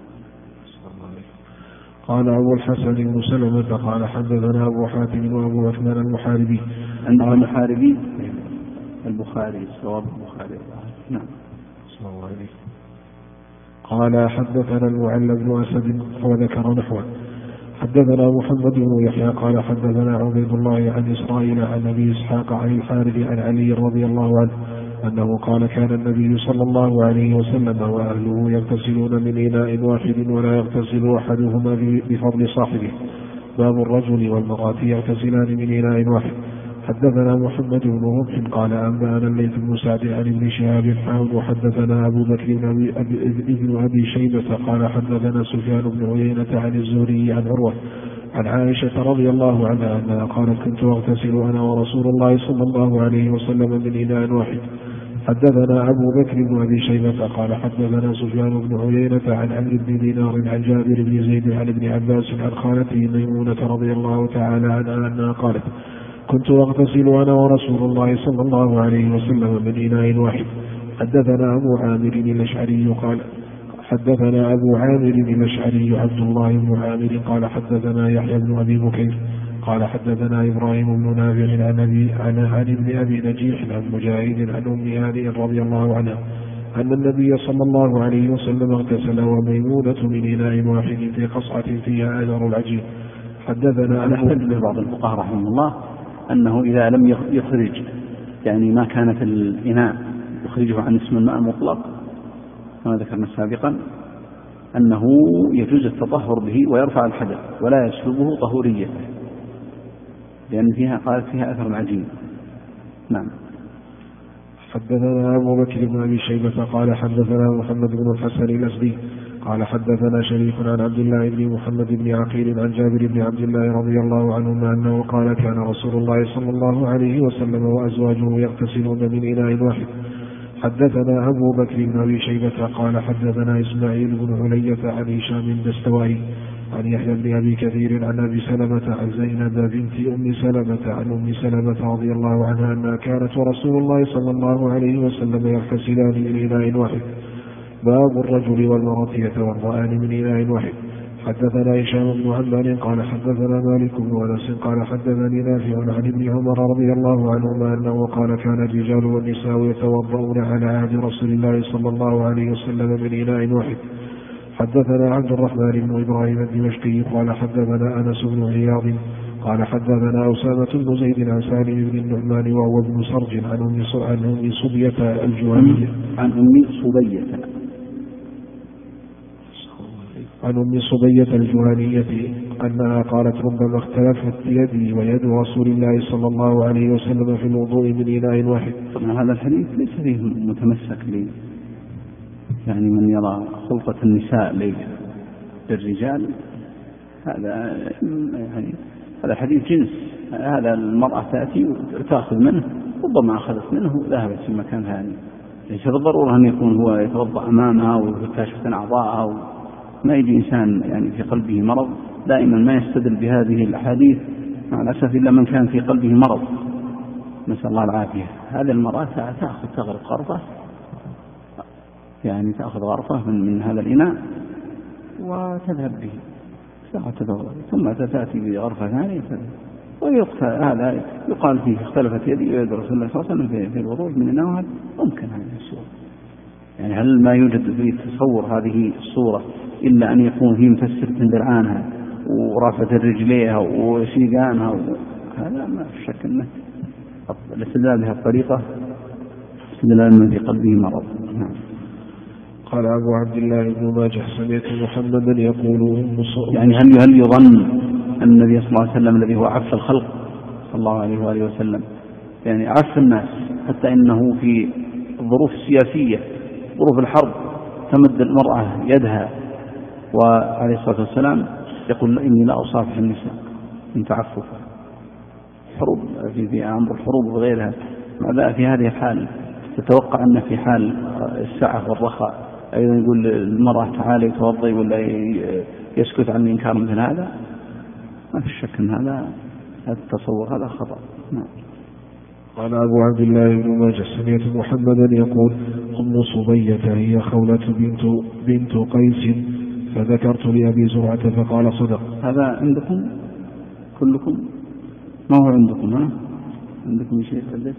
قال أبو الحسن بن سلمة قال حدثنا أبو حاتم وأبو عثمان المحاربي. عندنا المحاربي البخاري الصواب البخاري. نعم. صلى الله عليه. قال حدثنا المعلى بن أسد وذكر نحوه. حدثنا محمد بن يحيى قال حدثنا عبيد الله عن إسرائيل عن أبي إسحاق عن الحارث عن علي رضي الله عنه أنه قال كان النبي صلى الله عليه وسلم وأهله يغتسلون من إناء واحد ولا يغتسل أحدهما بفضل صاحبه. باب الرجل والمرأة يغتسلان من إناء واحد. حدثنا محمد بن رمح قال أنبأنا الليث بن سعد عن ابن شهاب وحدثنا أبو بكر بن أبي شيبة قال حدثنا سفيان بن عيينة عن الزهري عن عروة عن عائشة رضي الله عنها أنها قالت كنت أغتسل أنا ورسول الله صلى الله عليه وسلم من إناء واحد. حدثنا أبو بكر بن أبي شيبة قال حدثنا سفيان بن عيينة عن عمرو بن دينار عن جابر بن زيد عن ابن عباس عن خالته ميمونة رضي الله تعالى عنها أنها قالت كنت أغتسل أنا ورسول الله صلى الله عليه وسلم من إناء واحد. حدثنا أبو عامر الأشعري قال حدثنا أبو عامر الأشعري عبد الله بن عامر قال حدثنا يحيى بن أبي بكير قال حدثنا إبراهيم بن نافع عن ابن أبي نجيح عن مجاهد عن أم هانئ رضي الله عنها أن النبي صلى الله عليه وسلم اغتسل وميمونة من إناء واحد في قصعة فيها أثر العجين. حدثنا يحتج بعض الفقهاء رحمه الله أنه إذا لم يخرج يعني ما كان في الإناء يخرجه عن اسم الماء المطلق كما ذكرنا سابقا أنه يجوز التطهر به ويرفع الحدث ولا يسلبه طهورية لأن قالت فيها أثر العجين. نعم. حدثنا أبو بكر بن أبي شيبة قال حدثنا محمد بن الحسن الأسدي قال حدثنا شريك عن عبد الله بن محمد بن عقيل عن جابر بن عبد الله رضي الله عنهما أنه قال كان رسول الله صلى الله عليه وسلم وأزواجه يغتسلون من إناء واحد. حدثنا أبو بكر بن أبي شيبة قال حدثنا إسماعيل بن علية عن هشام الدستوائي عن يحيى بن أبي كثير عن أبي سلمة عن زينب بنت أم سلمة عن أم سلمة رضي الله عنها أنها كانت ورسول الله صلى الله عليه وسلم يغتسلان من إناء واحد. باب الرجل والمرأة يتوضأان من إناء واحد. حدثنا هشام بن عمار قال حدثنا مالك بن أنس قال حدثني نافع عن ابن عمر رضي الله عنهما أنه قال كان الرجال والنساء يتوضؤون على عهد رسول الله صلى الله عليه وسلم من إناء واحد. حدثنا عبد الرحمن بن إبراهيم الدمشقي قال حدثنا أنس بن عياض قال حدثنا أسامة بن زيد عن سالم بن النعمان وهو ابن سرج عن أم صبية الجهنية عن أم صبية الجهنية أنها قالت ربما اختلفت يدي ويد رسول الله صلى الله عليه وسلم في الوضوء من إناء واحد. طبعا هذا الحديث ليس فيه متمسك لي يعني من يرى خلقة النساء للرجال هذا يعني هذا حديث جنس. هذا المرأة تأتي وتأخذ منه ربما أخذت منه ذهبت في مكان ثاني ليس بالضرورة أن يكون هو يتوضأ أمامها ويكتشف أعضاءها ما يجي إنسان يعني في قلبه مرض دائما ما يستدل بهذه الأحاديث مع الأسف إلا من كان في قلبه مرض نسأل الله العافية. هذه المرأة تغرق غرفة يعني تأخذ غرفة من هذا الإناء وتذهب به ثم تأتي بغرفة ثانية هذا يقال فيه اختلفت يدي ويد رسول الله صلى الله عليه وسلم في الوضوء من إناء واحد. ممكن هذه الصورة يعني هل ما يوجد في تصور هذه الصورة إلا أن يكون فيه مفسر درعانها ورافة رجليها وسيقانها هذا ما في شك أنه الاستدلال بهذه الطريقة استدلال من في قلبه مرض. قال أبو عبد الله بن ماجه سمعت محمدا يقول يعني هل يظن أن النبي صلى الله عليه وسلم الذي هو عف الخلق صلى الله عليه وآله وسلم يعني عف الناس حتى إنه في الظروف السياسية ظروف الحرب تمد المرأة يدها وعليه الصلاة والسلام يقول إني لا أصافح النساء من تعفف حروب في أمر الحروب وغيرها. مع في هذه الحال تتوقع أن في حال السعة والرخاء أيضا يقول المرأة تعالي توضي ولا يسكت عن إنكار مثل هذا؟ ما في شك أن هذا التصور هذا خطأ. نعم. قال أبو عبد الله بن ماجه سمعت محمدا يقول أم صبية هي خولة بنت قيس فذكرت لأبي زرعة فقال صدق. هذا عندكم كلكم؟ ما هو عندكم؟ ها؟ عندكم شيء حدث؟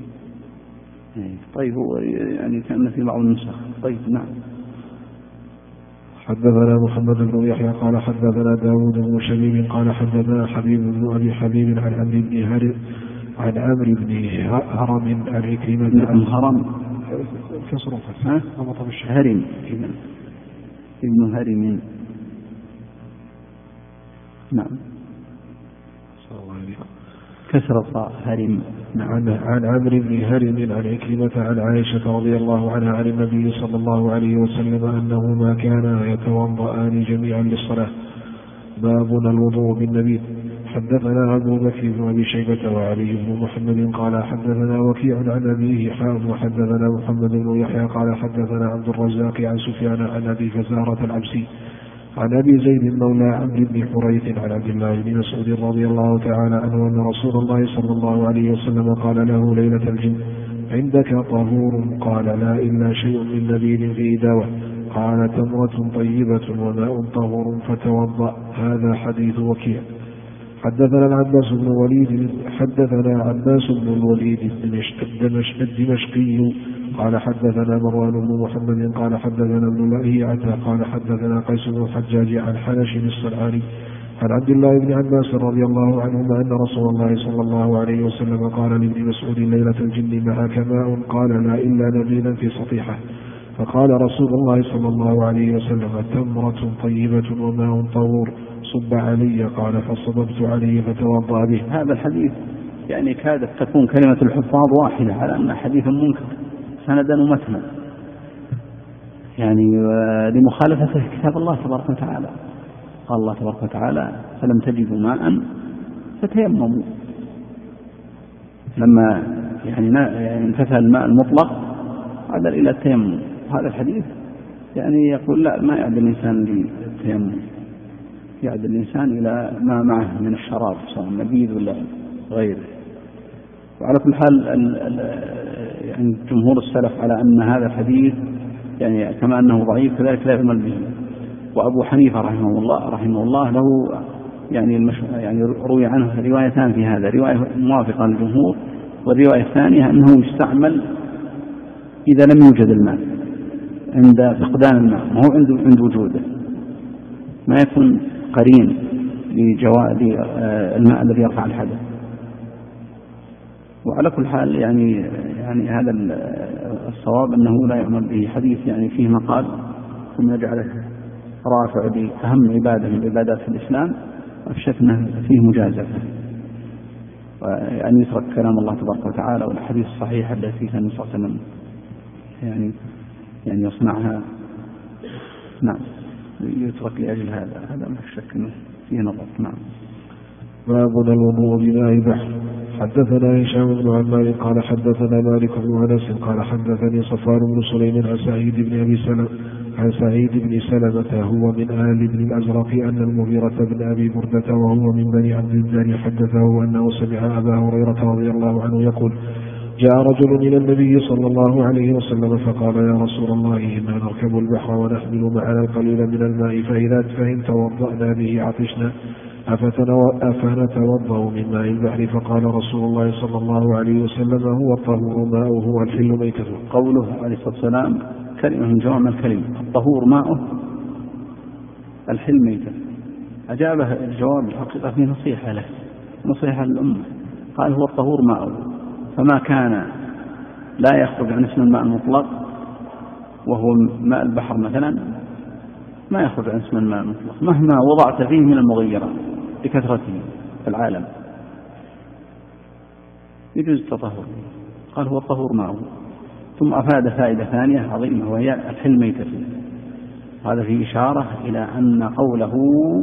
طيب هو يعني كان في بعض النسخ. طيب نعم. حدثنا محمد بن يحيى قال حدثنا داود بن شبيب قال حدثنا حبيب بن أبي حبيب عن عمرو بن هرم عن عكرمة ابن هرم كسر هرم ابن هرم نعم كسر الطاء هرم. عن عمرو بن هرم عن عكرمة عن عائشة رضي الله عنها عن النبي صلى الله عليه وسلم أنه ما كان يتوضأان جميعا للصلاة. بابنا الوضوء بالنبي. حدثنا أبو بكر بن أبي شيبة وعلي بن محمد قال حدثنا وكيع عن أبيه وحدثنا محمد بن يحيى قال حدثنا عبد الرزاق عن سفيان عن أبي فزارة العبسي عن أبي زيد مولى عمرو بن حريث عن عبد الله بن مسعود رضي الله تعالى عنه أن رسول الله صلى الله عليه وسلم قال له ليلة الجن عندك طهور؟ قال لا إلا شيء من نبيذ في دواء. قال تمرة طيبة وماء طهور فتوضأ. هذا حديث وكيع. حدثنا عباس بن الوليد الدمشقي قال حدثنا مروان بن محمد قال حدثنا ابن لهيعة قال حدثنا قيس بن الحجاج عن حنش الصنعاني عن عبد الله بن عباس رضي الله عنهما أن رسول الله صلى الله عليه وسلم قال لابن مسعود ليلة الجن معك ماء؟ قال لا إلا نبيلا في سطيحة. فقال رسول الله صلى الله عليه وسلم تمرة طيبة وماء طهور صب علي. قال فصببت عليه فتوضأ به. هذا الحديث يعني كادت تكون كلمة الحفاظ واحدة على أن حديث منكر سندا ومتنا، يعني لمخالفته كتاب الله تبارك وتعالى. قال الله تبارك وتعالى فلم تجدوا ماء فتيمموا. لما يعني انتفى الماء المطلق عاد إلى التيمم. هذا الحديث يعني يقول لا، ما يعد الإنسان للتيمم، يعد الإنسان إلى ما معه من الشراب سواء نبيذ ولا غيره. وعلى كل حال يعني جمهور السلف على أن هذا الحديث يعني كما أنه ضعيف كذلك لا يعمل به. وأبو حنيفة رحمه الله له يعني روي عنه روايتان في هذا، رواية موافقة للجمهور، والرواية الثانية أنه يستعمل إذا لم يوجد الماء عند فقدان الماء، ما هو عند وجوده، ما يكون قرين للماء الذي يرفع الحدث. وعلى كل حال يعني هذا الصواب أنه لا يعمل به. حديث يعني فيه مقال ثم يجعله رافع لأهم عبادة من عبادات الإسلام، وأفشك أنه فيه مجازفة، ويعني يترك كلام الله تبارك وتعالى والحديث الصحيح التي كان صلى الله عليه وسلم يعني يصنعها. نعم، يترك لأجل هذا ما شك أنه فيه نظر. نعم. بابنا الوضوء بماء البحر. حدثنا هشام بن عمار قال حدثنا مالك بن أنس قال حدثني صفوان بن سليم عن سعيد بن سلمة هو من آل بن الأزرق أن المغيرة بن أبي بردة وهو من بني عبد الدار حدثه أنه سمع أبا هريرة رضي الله عنه يقول جاء رجل إلى النبي صلى الله عليه وسلم فقال يا رسول الله إنا نركب البحر ونحمل معنا القليل من الماء فإن توضأنا به عطشنا أفنتوضأ من ماء البحر؟ فقال رسول الله صلى الله عليه وسلم هو الطهور ماؤه الحل ميتته. قوله عليه الصلاة والسلام كلمة من جوامع الكلم، الطهور ماؤه الحل ميتته. أجابه الجواب الحقيقة فيه نصيحة له، نصيحة للأمة. قال هو الطهور ماؤه، فما كان لا يخرج عن اسم الماء المطلق وهو ماء البحر مثلا ما يخرج عن اسم الماء المطلق مهما وضعت فيه من المغيرات بكثرته في العالم، يجوز التطهر. قال هو الطهور ماؤه، ثم أفاد فائدة ثانية عظيمة وهي الحل ميتته. هذا فيه إشارة إلى أن قوله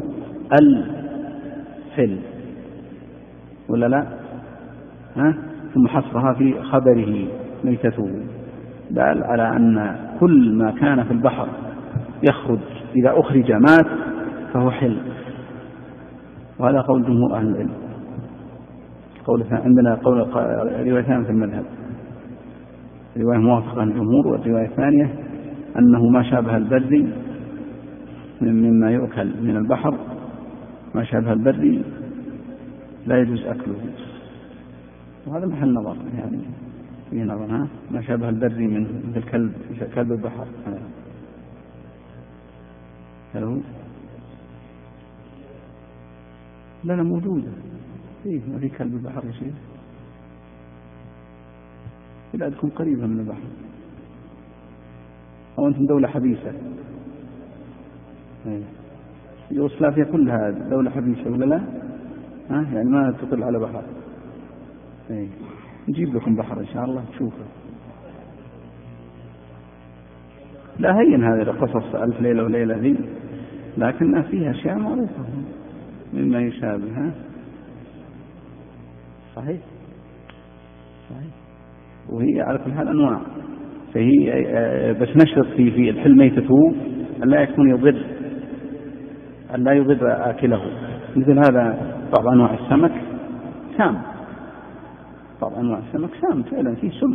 الحل ولا لا ثم حصرها في خبره ميتته دال على أن كل ما كان في البحر يخرج إذا أخرج مات فهو حل. وهذا قول جمهور أهل العلم. عندنا روايتان في المذهب، رواية موافقة للجمهور، والرواية الثانية أنه ما شابه البري مما يؤكل من البحر، ما شابه البري لا يجوز أكله. وهذا محل نظر، يعني فيه نظر ما شابه البري من مثل كلب البحر. هل لا موجودة. إيه ما في كلب البحر يا شيخ؟ بلادكم قريبة من البحر أو أنتم دولة حبيسة؟ يوغوسلافيا كلها دولة حبيسة ولا لا؟ يعني ما تطل على بحر. نجيب لكم بحر إن شاء الله تشوفه. لا هين هذه القصص 1000 ليلة وليلة ذي، لكن فيها أشياء معروفة مما يشابه. صحيح صحيح. وهي على كل حال أنواع، فهي بس نشرط في الحل ميتته أن لا يكون يضر، أن لا يضر آكله. مثل هذا بعض أنواع السمك سام، بعض أنواع السمك سام فعلا فيه سم،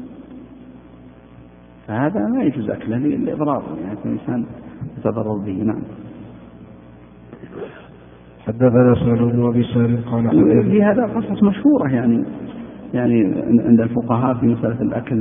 فهذا ما يجوز أكله لإضرار، يعني الإنسان يتضرر به. نعم. حدثنا سهل بن أبي سالم قال في هذا قصص مشهورة يعني عند الفقهاء في مسألة الأكل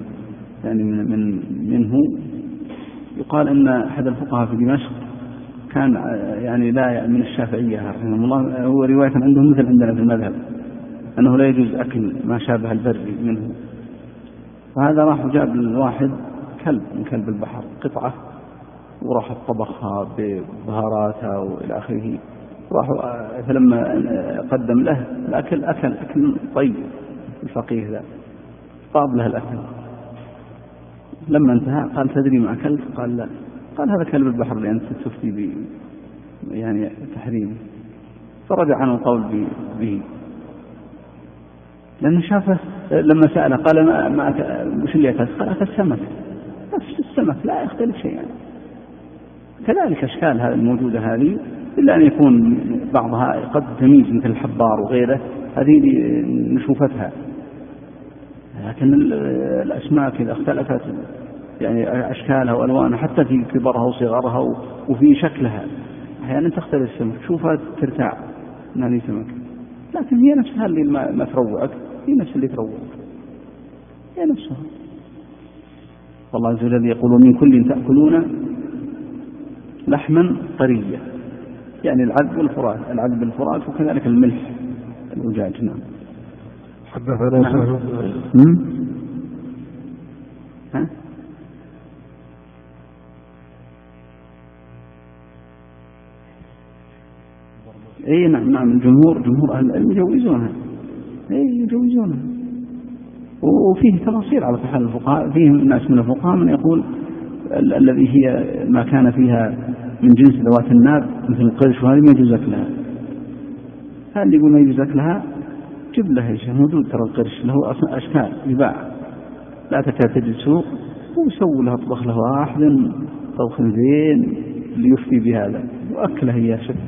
منه. يقال أن أحد الفقهاء في دمشق كان يعني لا من الشافعية رحمه الله، هو رواية عندهم مثل عندنا في المذهب أنه لا يجوز أكل ما شابه البري منه. فهذا راح وجاب الواحد كلب من كلب البحر قطعة، وراح طبخها ببهاراتها وإلى آخره. فلما قدم له الأكل أكل طيب، الفقيه ذا طاب له الأكل. لما انتهى قال تدري ما أكلت؟ قال لا. قال هذا كلب البحر اللي أنت تفتي يعني تحريمه. فرجع عن القول به لأنه شافه لما سأله قال ما وش اللي أكلت؟ قال أكلت سمك. نفس السمك لا يختلف شيئا. كذلك أشكال هذه الموجودة هذه إلا أن يكون بعضها قد تميز مثل الحبار وغيره، هذه نشوفتها. لكن الأسماك إذا اختلفت يعني أشكالها وألوانها حتى في كبرها وصغرها وفي شكلها أحيانا تختلف السمك، تشوفها ترتاع من هذه السمك، لكن هي نفسها اللي ما تروعك، هي نفس اللي تروعك، هي نفسها. والله عز وجل يقول من كل تأكلون لحما طريا، يعني العذب والفرات وكذلك الملح الوجاج. نعم. حدثنا سهل اي نعم جمهور اهل العلم يجوزونها، يجوزونها. وفيه تفاصيل على حال الفقهاء، فيه ناس من الفقهاء من يقول الذي هي ما كان فيها من جنس ذوات الناب مثل القرش وهذه ما يجوز لها. هذا اللي يقول ما يجوز لها جب لها شيء موجود، ترى القرش له أشكال يباع لا تكاد تجد سوق، ويسوي لها طبخ له واحد طبخ زين اللي يفتي بهذا وأكله هي شف،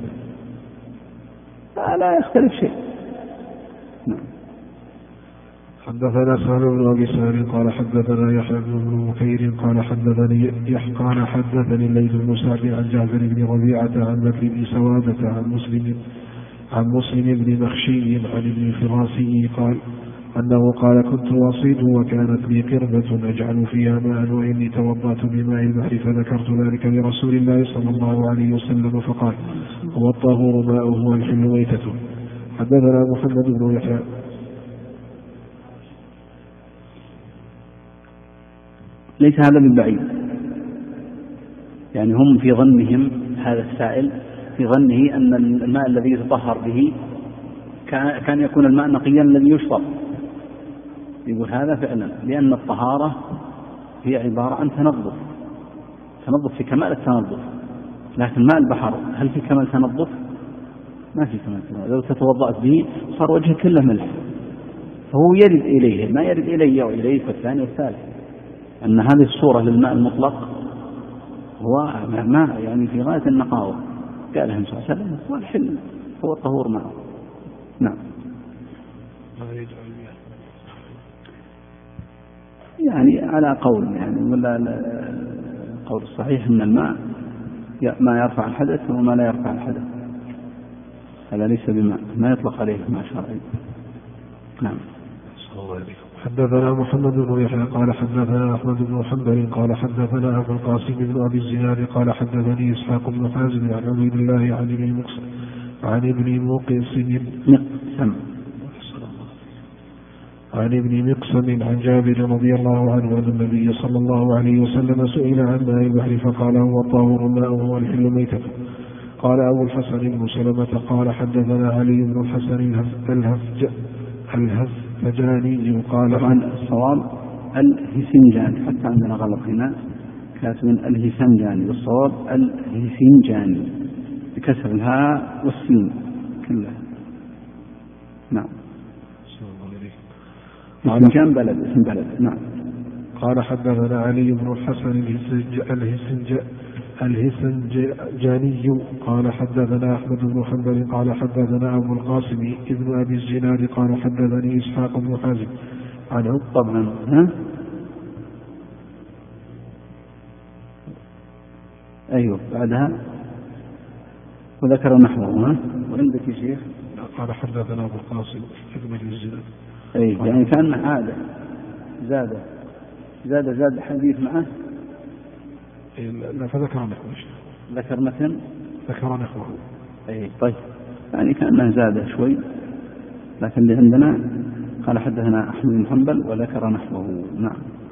لا يختلف شيء. نعم. حدثنا سهل بن أبي سهل قال حدثنا يحيى بن بكير قال حدثني الليث بن سعد عن جابر بن ربيعة عن بكر بن سوادة عن مسلم بن مخشي عن ابن فراسي قال أنه قال كنت أصيد وكانت لي قربة أجعل فيها ماء وإني توضأت بماء البحر فذكرت ذلك لرسول الله صلى الله عليه وسلم فقال هو الطهور ماؤه والحل ميتته. حدثنا محمد بن يحيى ليس هذا من بعيد، يعني هم في ظنهم هذا السائل في ظنه أن الماء الذي يتطهر به كان يكون الماء نقيا الذي يشرب. يقول هذا فعلا لأن الطهارة هي عبارة عن تنظف في كمال التنظف، لكن ماء البحر هل في كمال تنظف؟ ما في كمال تنظف. لو تتوضأت به صار وجهه كله ملح، فهو يرد إليه ما يرد إليه وإليك والثاني والثالث، أن هذه الصورة للماء المطلق هو ماء يعني في غاية النقاوة. قال لهم صلى الله عليه وسلم هو الحل هو الطهور معه. نعم. يعني على قول يعني ولا القول الصحيح أن الماء ما يرفع الحدث وما لا يرفع الحدث، هذا ليس بماء، ما يطلق عليه ماء شرعي. نعم. حدثنا محمد بن يحيى قال حدثنا أحمد بن حنبل قال حدثنا أبو القاسم بن أبي الزناد قال حدثني إسحاق بن حازم عن عبيد الله عن ابن مقسم عن جابر رضي الله عنه أن النبي صلى الله عليه وسلم سئل عن ماء البحر فقال هو الطهور ماؤه والحل ميتته. قال أبو الحسن بن سلمة قال حدثنا علي بن الحسن الهفجاني قال طبعا الصواب الهسنجاني، حتى عندنا غلط هنا كاتب الهسنجاني، والصواب الهسنجاني بكسر الهاء والسين كلها. نعم. هسنجان بلد، اسم بلد. نعم. قال حدثنا علي بن الحسن الهسنجاني قال حدثنا أحمد بن حنبل قال حدثنا أبو القاسم ابن أبي الزناد قال حدثني إسحاق بن حازم عن طبعا أيوه بعدها وذكر نحوه. وعندك يا شيخ قال حدثنا أبو القاسم ابن أبي الزناد. يعني كان عادة زاد حديث معه. لا فذكر نحوه. ذكر مثل ذكر نحوه. طيب يعني كأنه زاد شوي، لكن اللي عندنا قال حدثنا أحمد بن حنبل وذكر نحوه. نعم.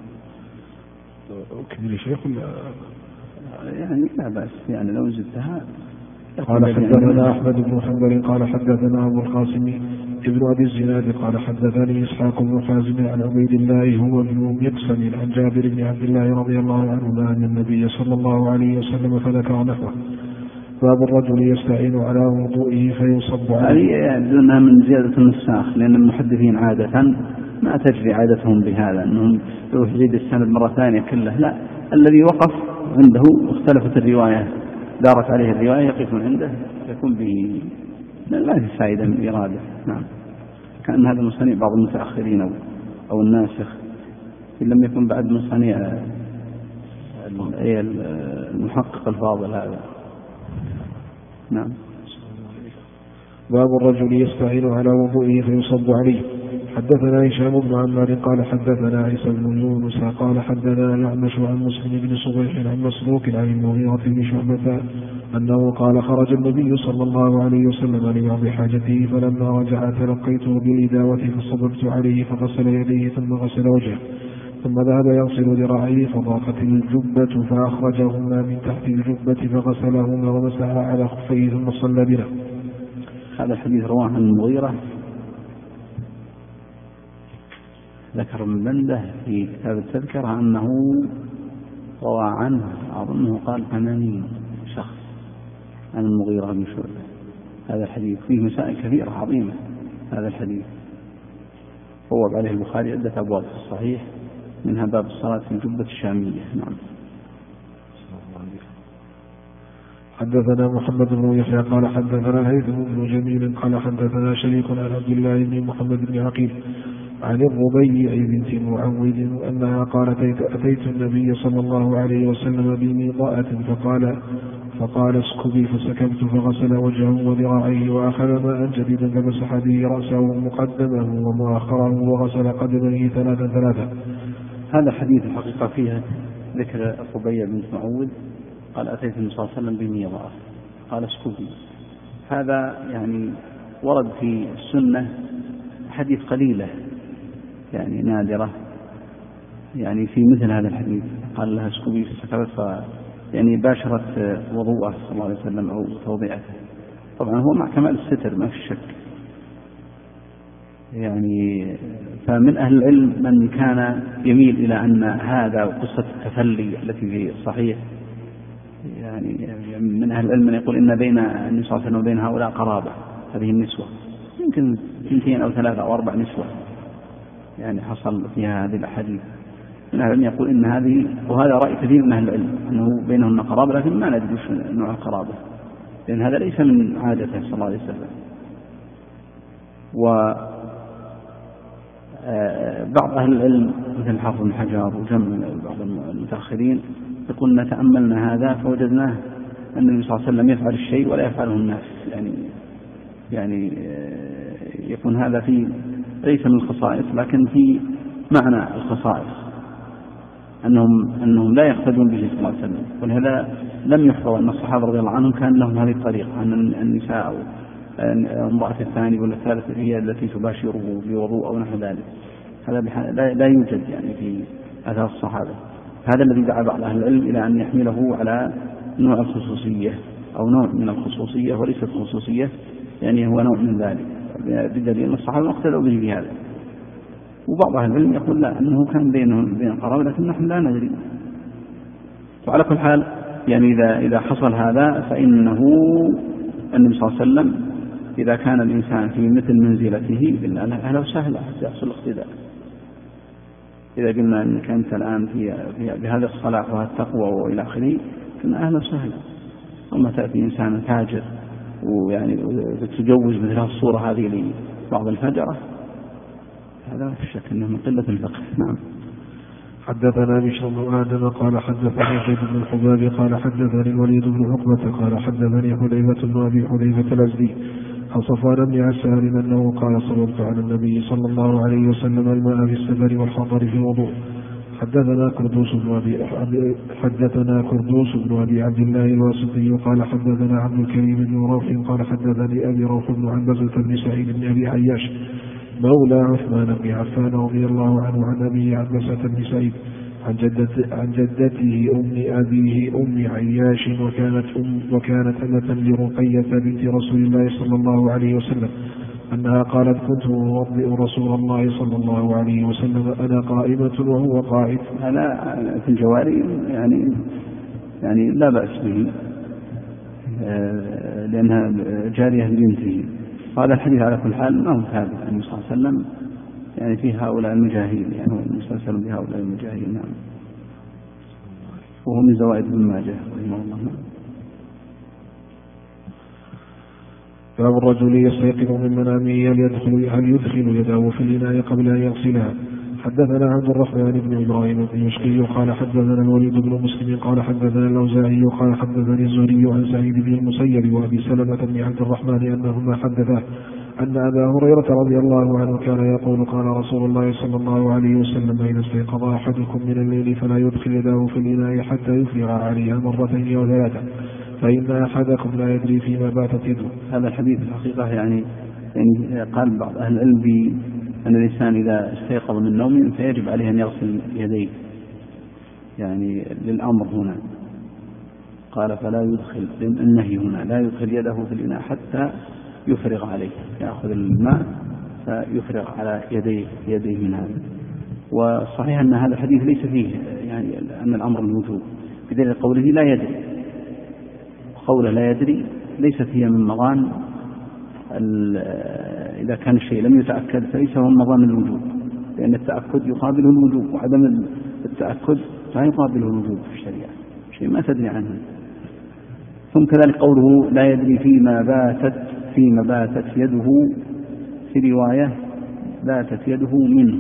كمل شيخ يعني لا بأس، يعني لو زدتها. قال حدثنا أحمد بن حنبل قال حدثنا أبو القاسم ابن أبي الزناد قال حدثني إسحاق بن حازم عن عبيد الله هو ابن مقسم عن جابر بن عبد الله رضي الله عنهما أن النبي صلى الله عليه وسلم فذكر نحوه. باب الرجل يستعين على وضوئه فيصب عليه. يبدو أنها من زيادة النساخ، لأن المحدثين عادة ما تجري عادتهم بهذا أنهم يروح يزيد السند مرة ثانية كله، لا، الذي وقف عنده اختلفت الرواية دارت عليه الرواية يقف عنده يكون به، لا في فائدة من الإرادة. نعم. كأن هذا مصنع بعض المتأخرين أو الناسخ، إن لم يكن بعد مصنع المحقق الفاضل هذا. نعم. باب الرجل يستعين على وضوئه فيصب عليه. حدثنا هشام بن عمار قال حدثنا عيسى بن يونس قال حدثنا الأعمش عن مسلم بن صبيح عن مسروق عن المغيرة بن شعبة أنه قال خرج النبي صلى الله عليه وسلم لبعض حاجته فلما رجع تلقيته بالإداوة فصببت عليه فغسل يديه ثم غسل وجهه ثم ذهب يغسل ذراعيه فضاقت الجبة فأخرجهما من تحت الجبة فغسلهما ومسح على خفيه ثم صلى بنا. هذا الحديث رواه عن المغيرة، ذكر ابن بنده في كتاب التذكرة أنه روى عنه أظنه قال 80 شخص عن المغيرة بن شعبة. هذا الحديث فيه مسائل كثيرة عظيمة. هذا الحديث بوب عليه البخاري عدة أبواب في الصحيح، منها باب الصلاة في الجبة الشامية. نعم. حدثنا محمد بن يحيى قال حدثنا الهيثم بن جميل قال حدثنا شريك عن عبد الله بن محمد بن عقيل عن الربيع بنت معوذ أنها قالت أتيت النبي صلى الله عليه وسلم بميضاءة فقال اسكبي فسكبت فغسل وجهه وذراعيه وأخذ ماء جديدا فمسح به رأسه ومقدمه ومؤخره وغسل قدميه ثلاثا. هذا حديث الحقيقة فيها ذكر الربيع بنت معوذ قال أتيت النبي صلى الله عليه وسلم بميضاء قال اسكبي. هذا يعني ورد في السنة حديث قليلة يعني نادرة يعني في مثل هذا الحديث، قال لها اسكبي فسكبت يعني باشرت وضوءه صلى الله عليه وسلم أو توضيعته. طبعا هو مع كمال الستر ما في شك يعني. فمن أهل العلم من كان يميل إلى أن هذا قصة التفلي التي في الصحيح، يعني من أهل العلم من يقول إن بين النبي صلى الله عليه وسلم وبين هؤلاء قرابة، هذه النسوة يمكن 2 أو 3 أو 4 نسوة يعني حصل فيها هذه الأحاديث. من أهل العلم يقول إن هذه، وهذا رأي كثير من أهل العلم أنه بينهن قرابة، لكن ما ندري نوع القرابة لأن هذا ليس من عادته صلى الله عليه وسلم. وبعض أهل العلم مثل حافظ بن حجر وجمع بعض المتأخرين يقولون تأملنا هذا فوجدناه أن النبي صلى الله عليه وسلم يفعل الشيء ولا يفعله الناس، يعني يكون هذا في ليس من الخصائص لكن في معنى الخصائص أنهم لا يقتدون به صلى الله عليه وسلم. ولهذا لم يحفظ أن الصحابة رضي الله عنهم كان لهم هذه الطريقة، أن النساء أو المرأة الثانية ولا الثالثة هي التي تباشره بوضوء أو نحو ذلك. هذا لا يوجد يعني في آثار الصحابة. هذا الذي دعا بعض أهل العلم إلى أن يحمله على نوع الخصوصية أو نوع من الخصوصية وليست خصوصية، يعني هو نوع من ذلك بدليل أن الصحابة اقتدوا به بهذا. وبعض أهل العلم يقول لا، أنه كان بينهم بين قرابة لكن نحن لا ندري. وعلى كل حال يعني إذا حصل هذا فإنه النبي صلى الله عليه وسلم إذا كان الإنسان في مثل منزلته قلنا أهلا وسهلا حتى يحصل الاقتداء. إذا قلنا أنك أنت الآن في بهذا الصلاح وهذا التقوى وإلى آخره قلنا أهلا وسهلا. أما تأتي إنسان تاجر ويعني تجوز مثل الصورة هذه لبعض الفجرة، هذا لا شك أنه من قلة الفقه. نعم. حدثنا بشر بن آدم قال حدثني زيد بن الحباب قال حدثني الوليد بن عقبة قال حدثني حذيفة بن أبي حذيفة الأزدي عن صفوان بن عسال أنه قال صلوت على النبي صلى الله عليه وسلم الماء في السفر والحضر في الوضوء. حدثنا كردوس بن أبي عبد الله الواسطي قال حدثنا عبد الكريم بن روح قال حدثني أبي روح بن عنبزة بن سعيد بن أبي عياش مولى عثمان بن عفان رضي الله عنه عن أبي عنبزة بن سعيد عن جدته أم أبيه أم عياش وكانت أمة لرقية بنت رسول الله صلى الله عليه وسلم أنها قالت كنت أوضئ رسول الله صلى الله عليه وسلم أنا قائمة وهو قاعد. هذا في الجواري يعني لا بأس به لأنها جارية بنته. هذا الحديث على كل حال ما هو ثابت عن النبي صلى الله عليه وسلم يعني في هؤلاء المجاهيل، يعني هو النبي صلى الله عليه وسلم بهؤلاء المجاهيل. نعم. وهو من زوائد ابن ماجه رحمه الله. باب الرجل يستيقظ من منامه هل يدخل يده في الإناء قبل أن يغسلها. حدثنا عبد الرحمن بن إبراهيم الدمشقي قال حدثنا الوليد بن مسلم قال حدثنا الأوزاعي قال حدثني الزهري عن سعيد بن المسيب وأبي سلمة بن عبد الرحمن أنهما حدثاه أن أبا هريرة رضي الله عنه كان يقول قال رسول الله صلى الله عليه وسلم إذا استيقظ أحدكم من الليل فلا يدخل يده في الإناء حتى يفرغ عليها مرتين أو ثلاثة فإن أحدكم لا يدري فيما باتت يده. هذا الحديث الحقيقة يعني قال بعض أهل العلم أن الإنسان إذا استيقظ من نومه فيجب عليه أن يغسل يديه، يعني للأمر هنا قال فلا يدخل، النهي هنا لا يدخل يده في الإناء حتى يفرغ عليه، يأخذ الماء فيفرغ على يديه من هذا. وصحيح أن هذا الحديث ليس فيه يعني أن الأمر الوجوب بدليل قوله لا يدري. قوله لا يدري ليست هي من مظان إذا كان الشيء لم يتأكد فليس هو مظان الوجوب، لأن التأكد يقابله الوجوب وعدم التأكد لا يقابله الوجوب في الشريعة، شيء ما تدري عنه. ثم كذلك قوله لا يدري فيما باتت يده، في رواية باتت يده منه،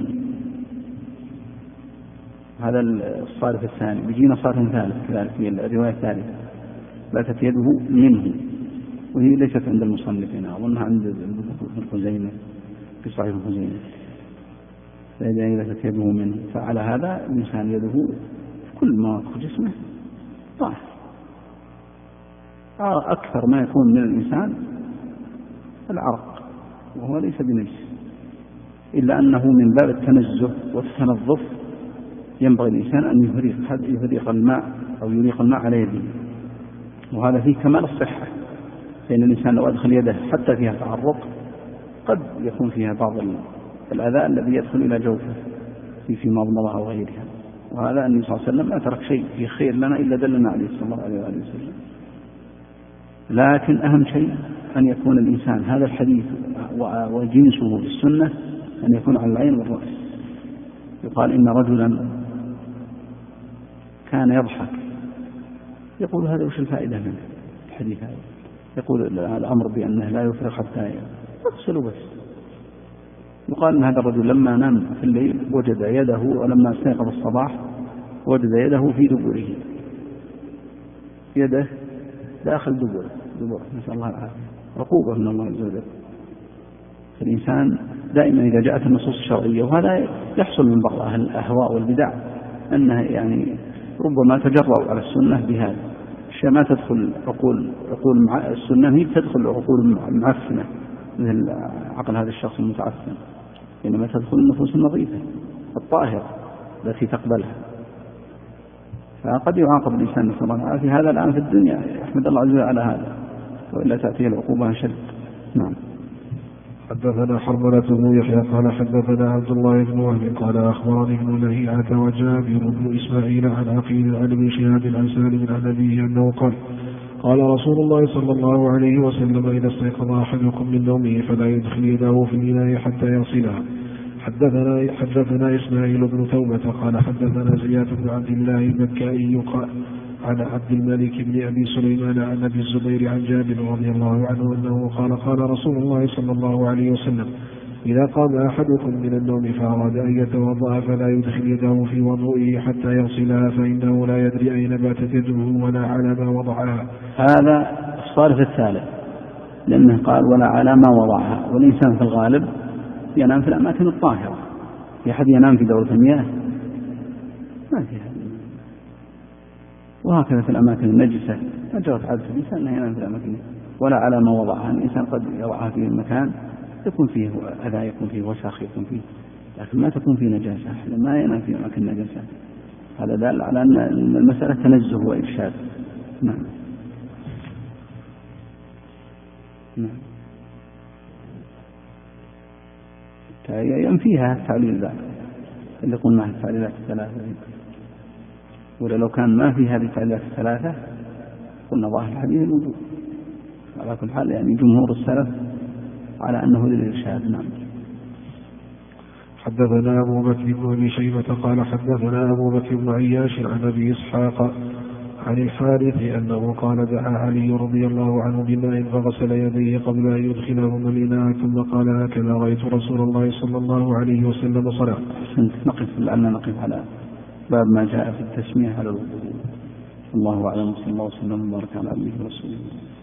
هذا الصارف الثاني. بيجينا صارف ثالث كذلك في الرواية الثالثة باتت يده منه، وهي ليست عند المصنفين، أظنها عند الخزيمة في صحيح الخزيمة. فإذا باتت يده منه فعلى هذا الإنسان يده في كل ما في جسمه طاهر. أكثر ما يكون من الإنسان العرق وهو ليس بنجس، إلا أنه من باب التنزه والتنظف ينبغي الإنسان أن يفريق الماء أو يريق الماء على يده، وهذا فيه كمال الصحة، لأن الإنسان لو أدخل يده حتى فيها تعرق قد يكون فيها بعض الأذى الذي يدخل إلى جوفه في مضمضة أو غيرها. وهذا النبي صلى الله عليه وسلم ما ترك شيء في خير لنا إلا دلنا عليه صلى الله عليه وسلم. لكن أهم شيء أن يكون الإنسان هذا الحديث وجنسه في السنة أن يكون على العين والرأس. يقال إن رجلا كان يضحك، يقول هذا وش الفائدة من الحديث هذا؟ يقول الأمر بأنه لا يفرغ حتى يغسل بس. يقال إن هذا الرجل لما نام في الليل وجد يده، ولما استيقظ الصباح وجد يده في دبره، يده داخل دبره، نسأل الله العافية، عقوبة من الله عز وجل. فالإنسان دائما إذا جاءت النصوص الشرعية، وهذا يحصل من بعض أهل الأهواء والبدع أنه يعني ربما تجرؤوا على السنة بهذا الشيء ما تدخل عقول السنة، هي تدخل عقول معفنة مثل عقل هذا الشخص المتعفن، إنما تدخل النفوس النظيفة الطاهرة التي تقبلها. فقد يعاقب الإنسان نسأل الله العافية هذا الآن في الدنيا، يحمد الله عز وجل على هذا، وإلا تأتيه العقوبة أشد. نعم. حدثنا حرملة بن يحيى قال حدثنا عبد الله بن وهب قال أخبرني ابن لهيعة وجابر بن إسماعيل عن عقيل عن ابن شهاب عن سالم عن أبيه أنه قال رسول الله صلى الله عليه وسلم إذا استيقظ أحدكم من نومه فلا يدخل يده في الإناء حتى يغسلها. حدثنا إسماعيل بن توبة قال حدثنا زياد بن عبد الله المكائي عن عبد الملك بن أبي سليمان عن أبي الزبير عن جابر رضي الله عنه أنه قال رسول الله صلى الله عليه وسلم إذا قام أحدكم من النوم فأراد أن يتوضأ فلا يدخل يده في وضوئه حتى يغسلها فإنه لا يدري أين باتت يده ولا على ما وضعها. هذا الصارف الثالث، لأنه قال ولا على ما وضعها، والإنسان في الغالب ينام في الأماكن الطاهرة. في أحد ينام في دورة المياه؟ ما فيها. وهكذا في الأماكن النجسة أجرت عادة الإنسان أنه ينام في الأماكن ولا على ما وضعها. الإنسان قد يضعها في المكان يكون فيه أذى، يكون فيه وسخ، يكون فيه، لكن ما تكون فيه نجاسة، ما ينام في أماكن نجاسة. هذا دال على أن المسألة تنزه وإرشاد. نعم. ينفيها التعليل ذلك اللي قلنا التعليلات الثلاثة، ولو كان ما في هذه التعليلات الثلاثة قلنا ظاهر الحديث موجود. على كل حال يعني جمهور السلف على أنه للإرشاد. نعم. حدثنا أبو بكر بن أبي شيبة قال حدثنا أبو بكر بن عياش عن أبي إسحاق عن الحارث أنه قال دعا علي رضي الله عنه بماء فغسل يديه قبل أن يدخلهما الإناء ثم قال هكذا رأيت رسول الله صلى الله عليه وسلم صنع. لعلنا نقف على باب ما جاء في التسمية على الوضوء. الله أعلم، صلى الله وسلم وبارك على عبده ورسوله.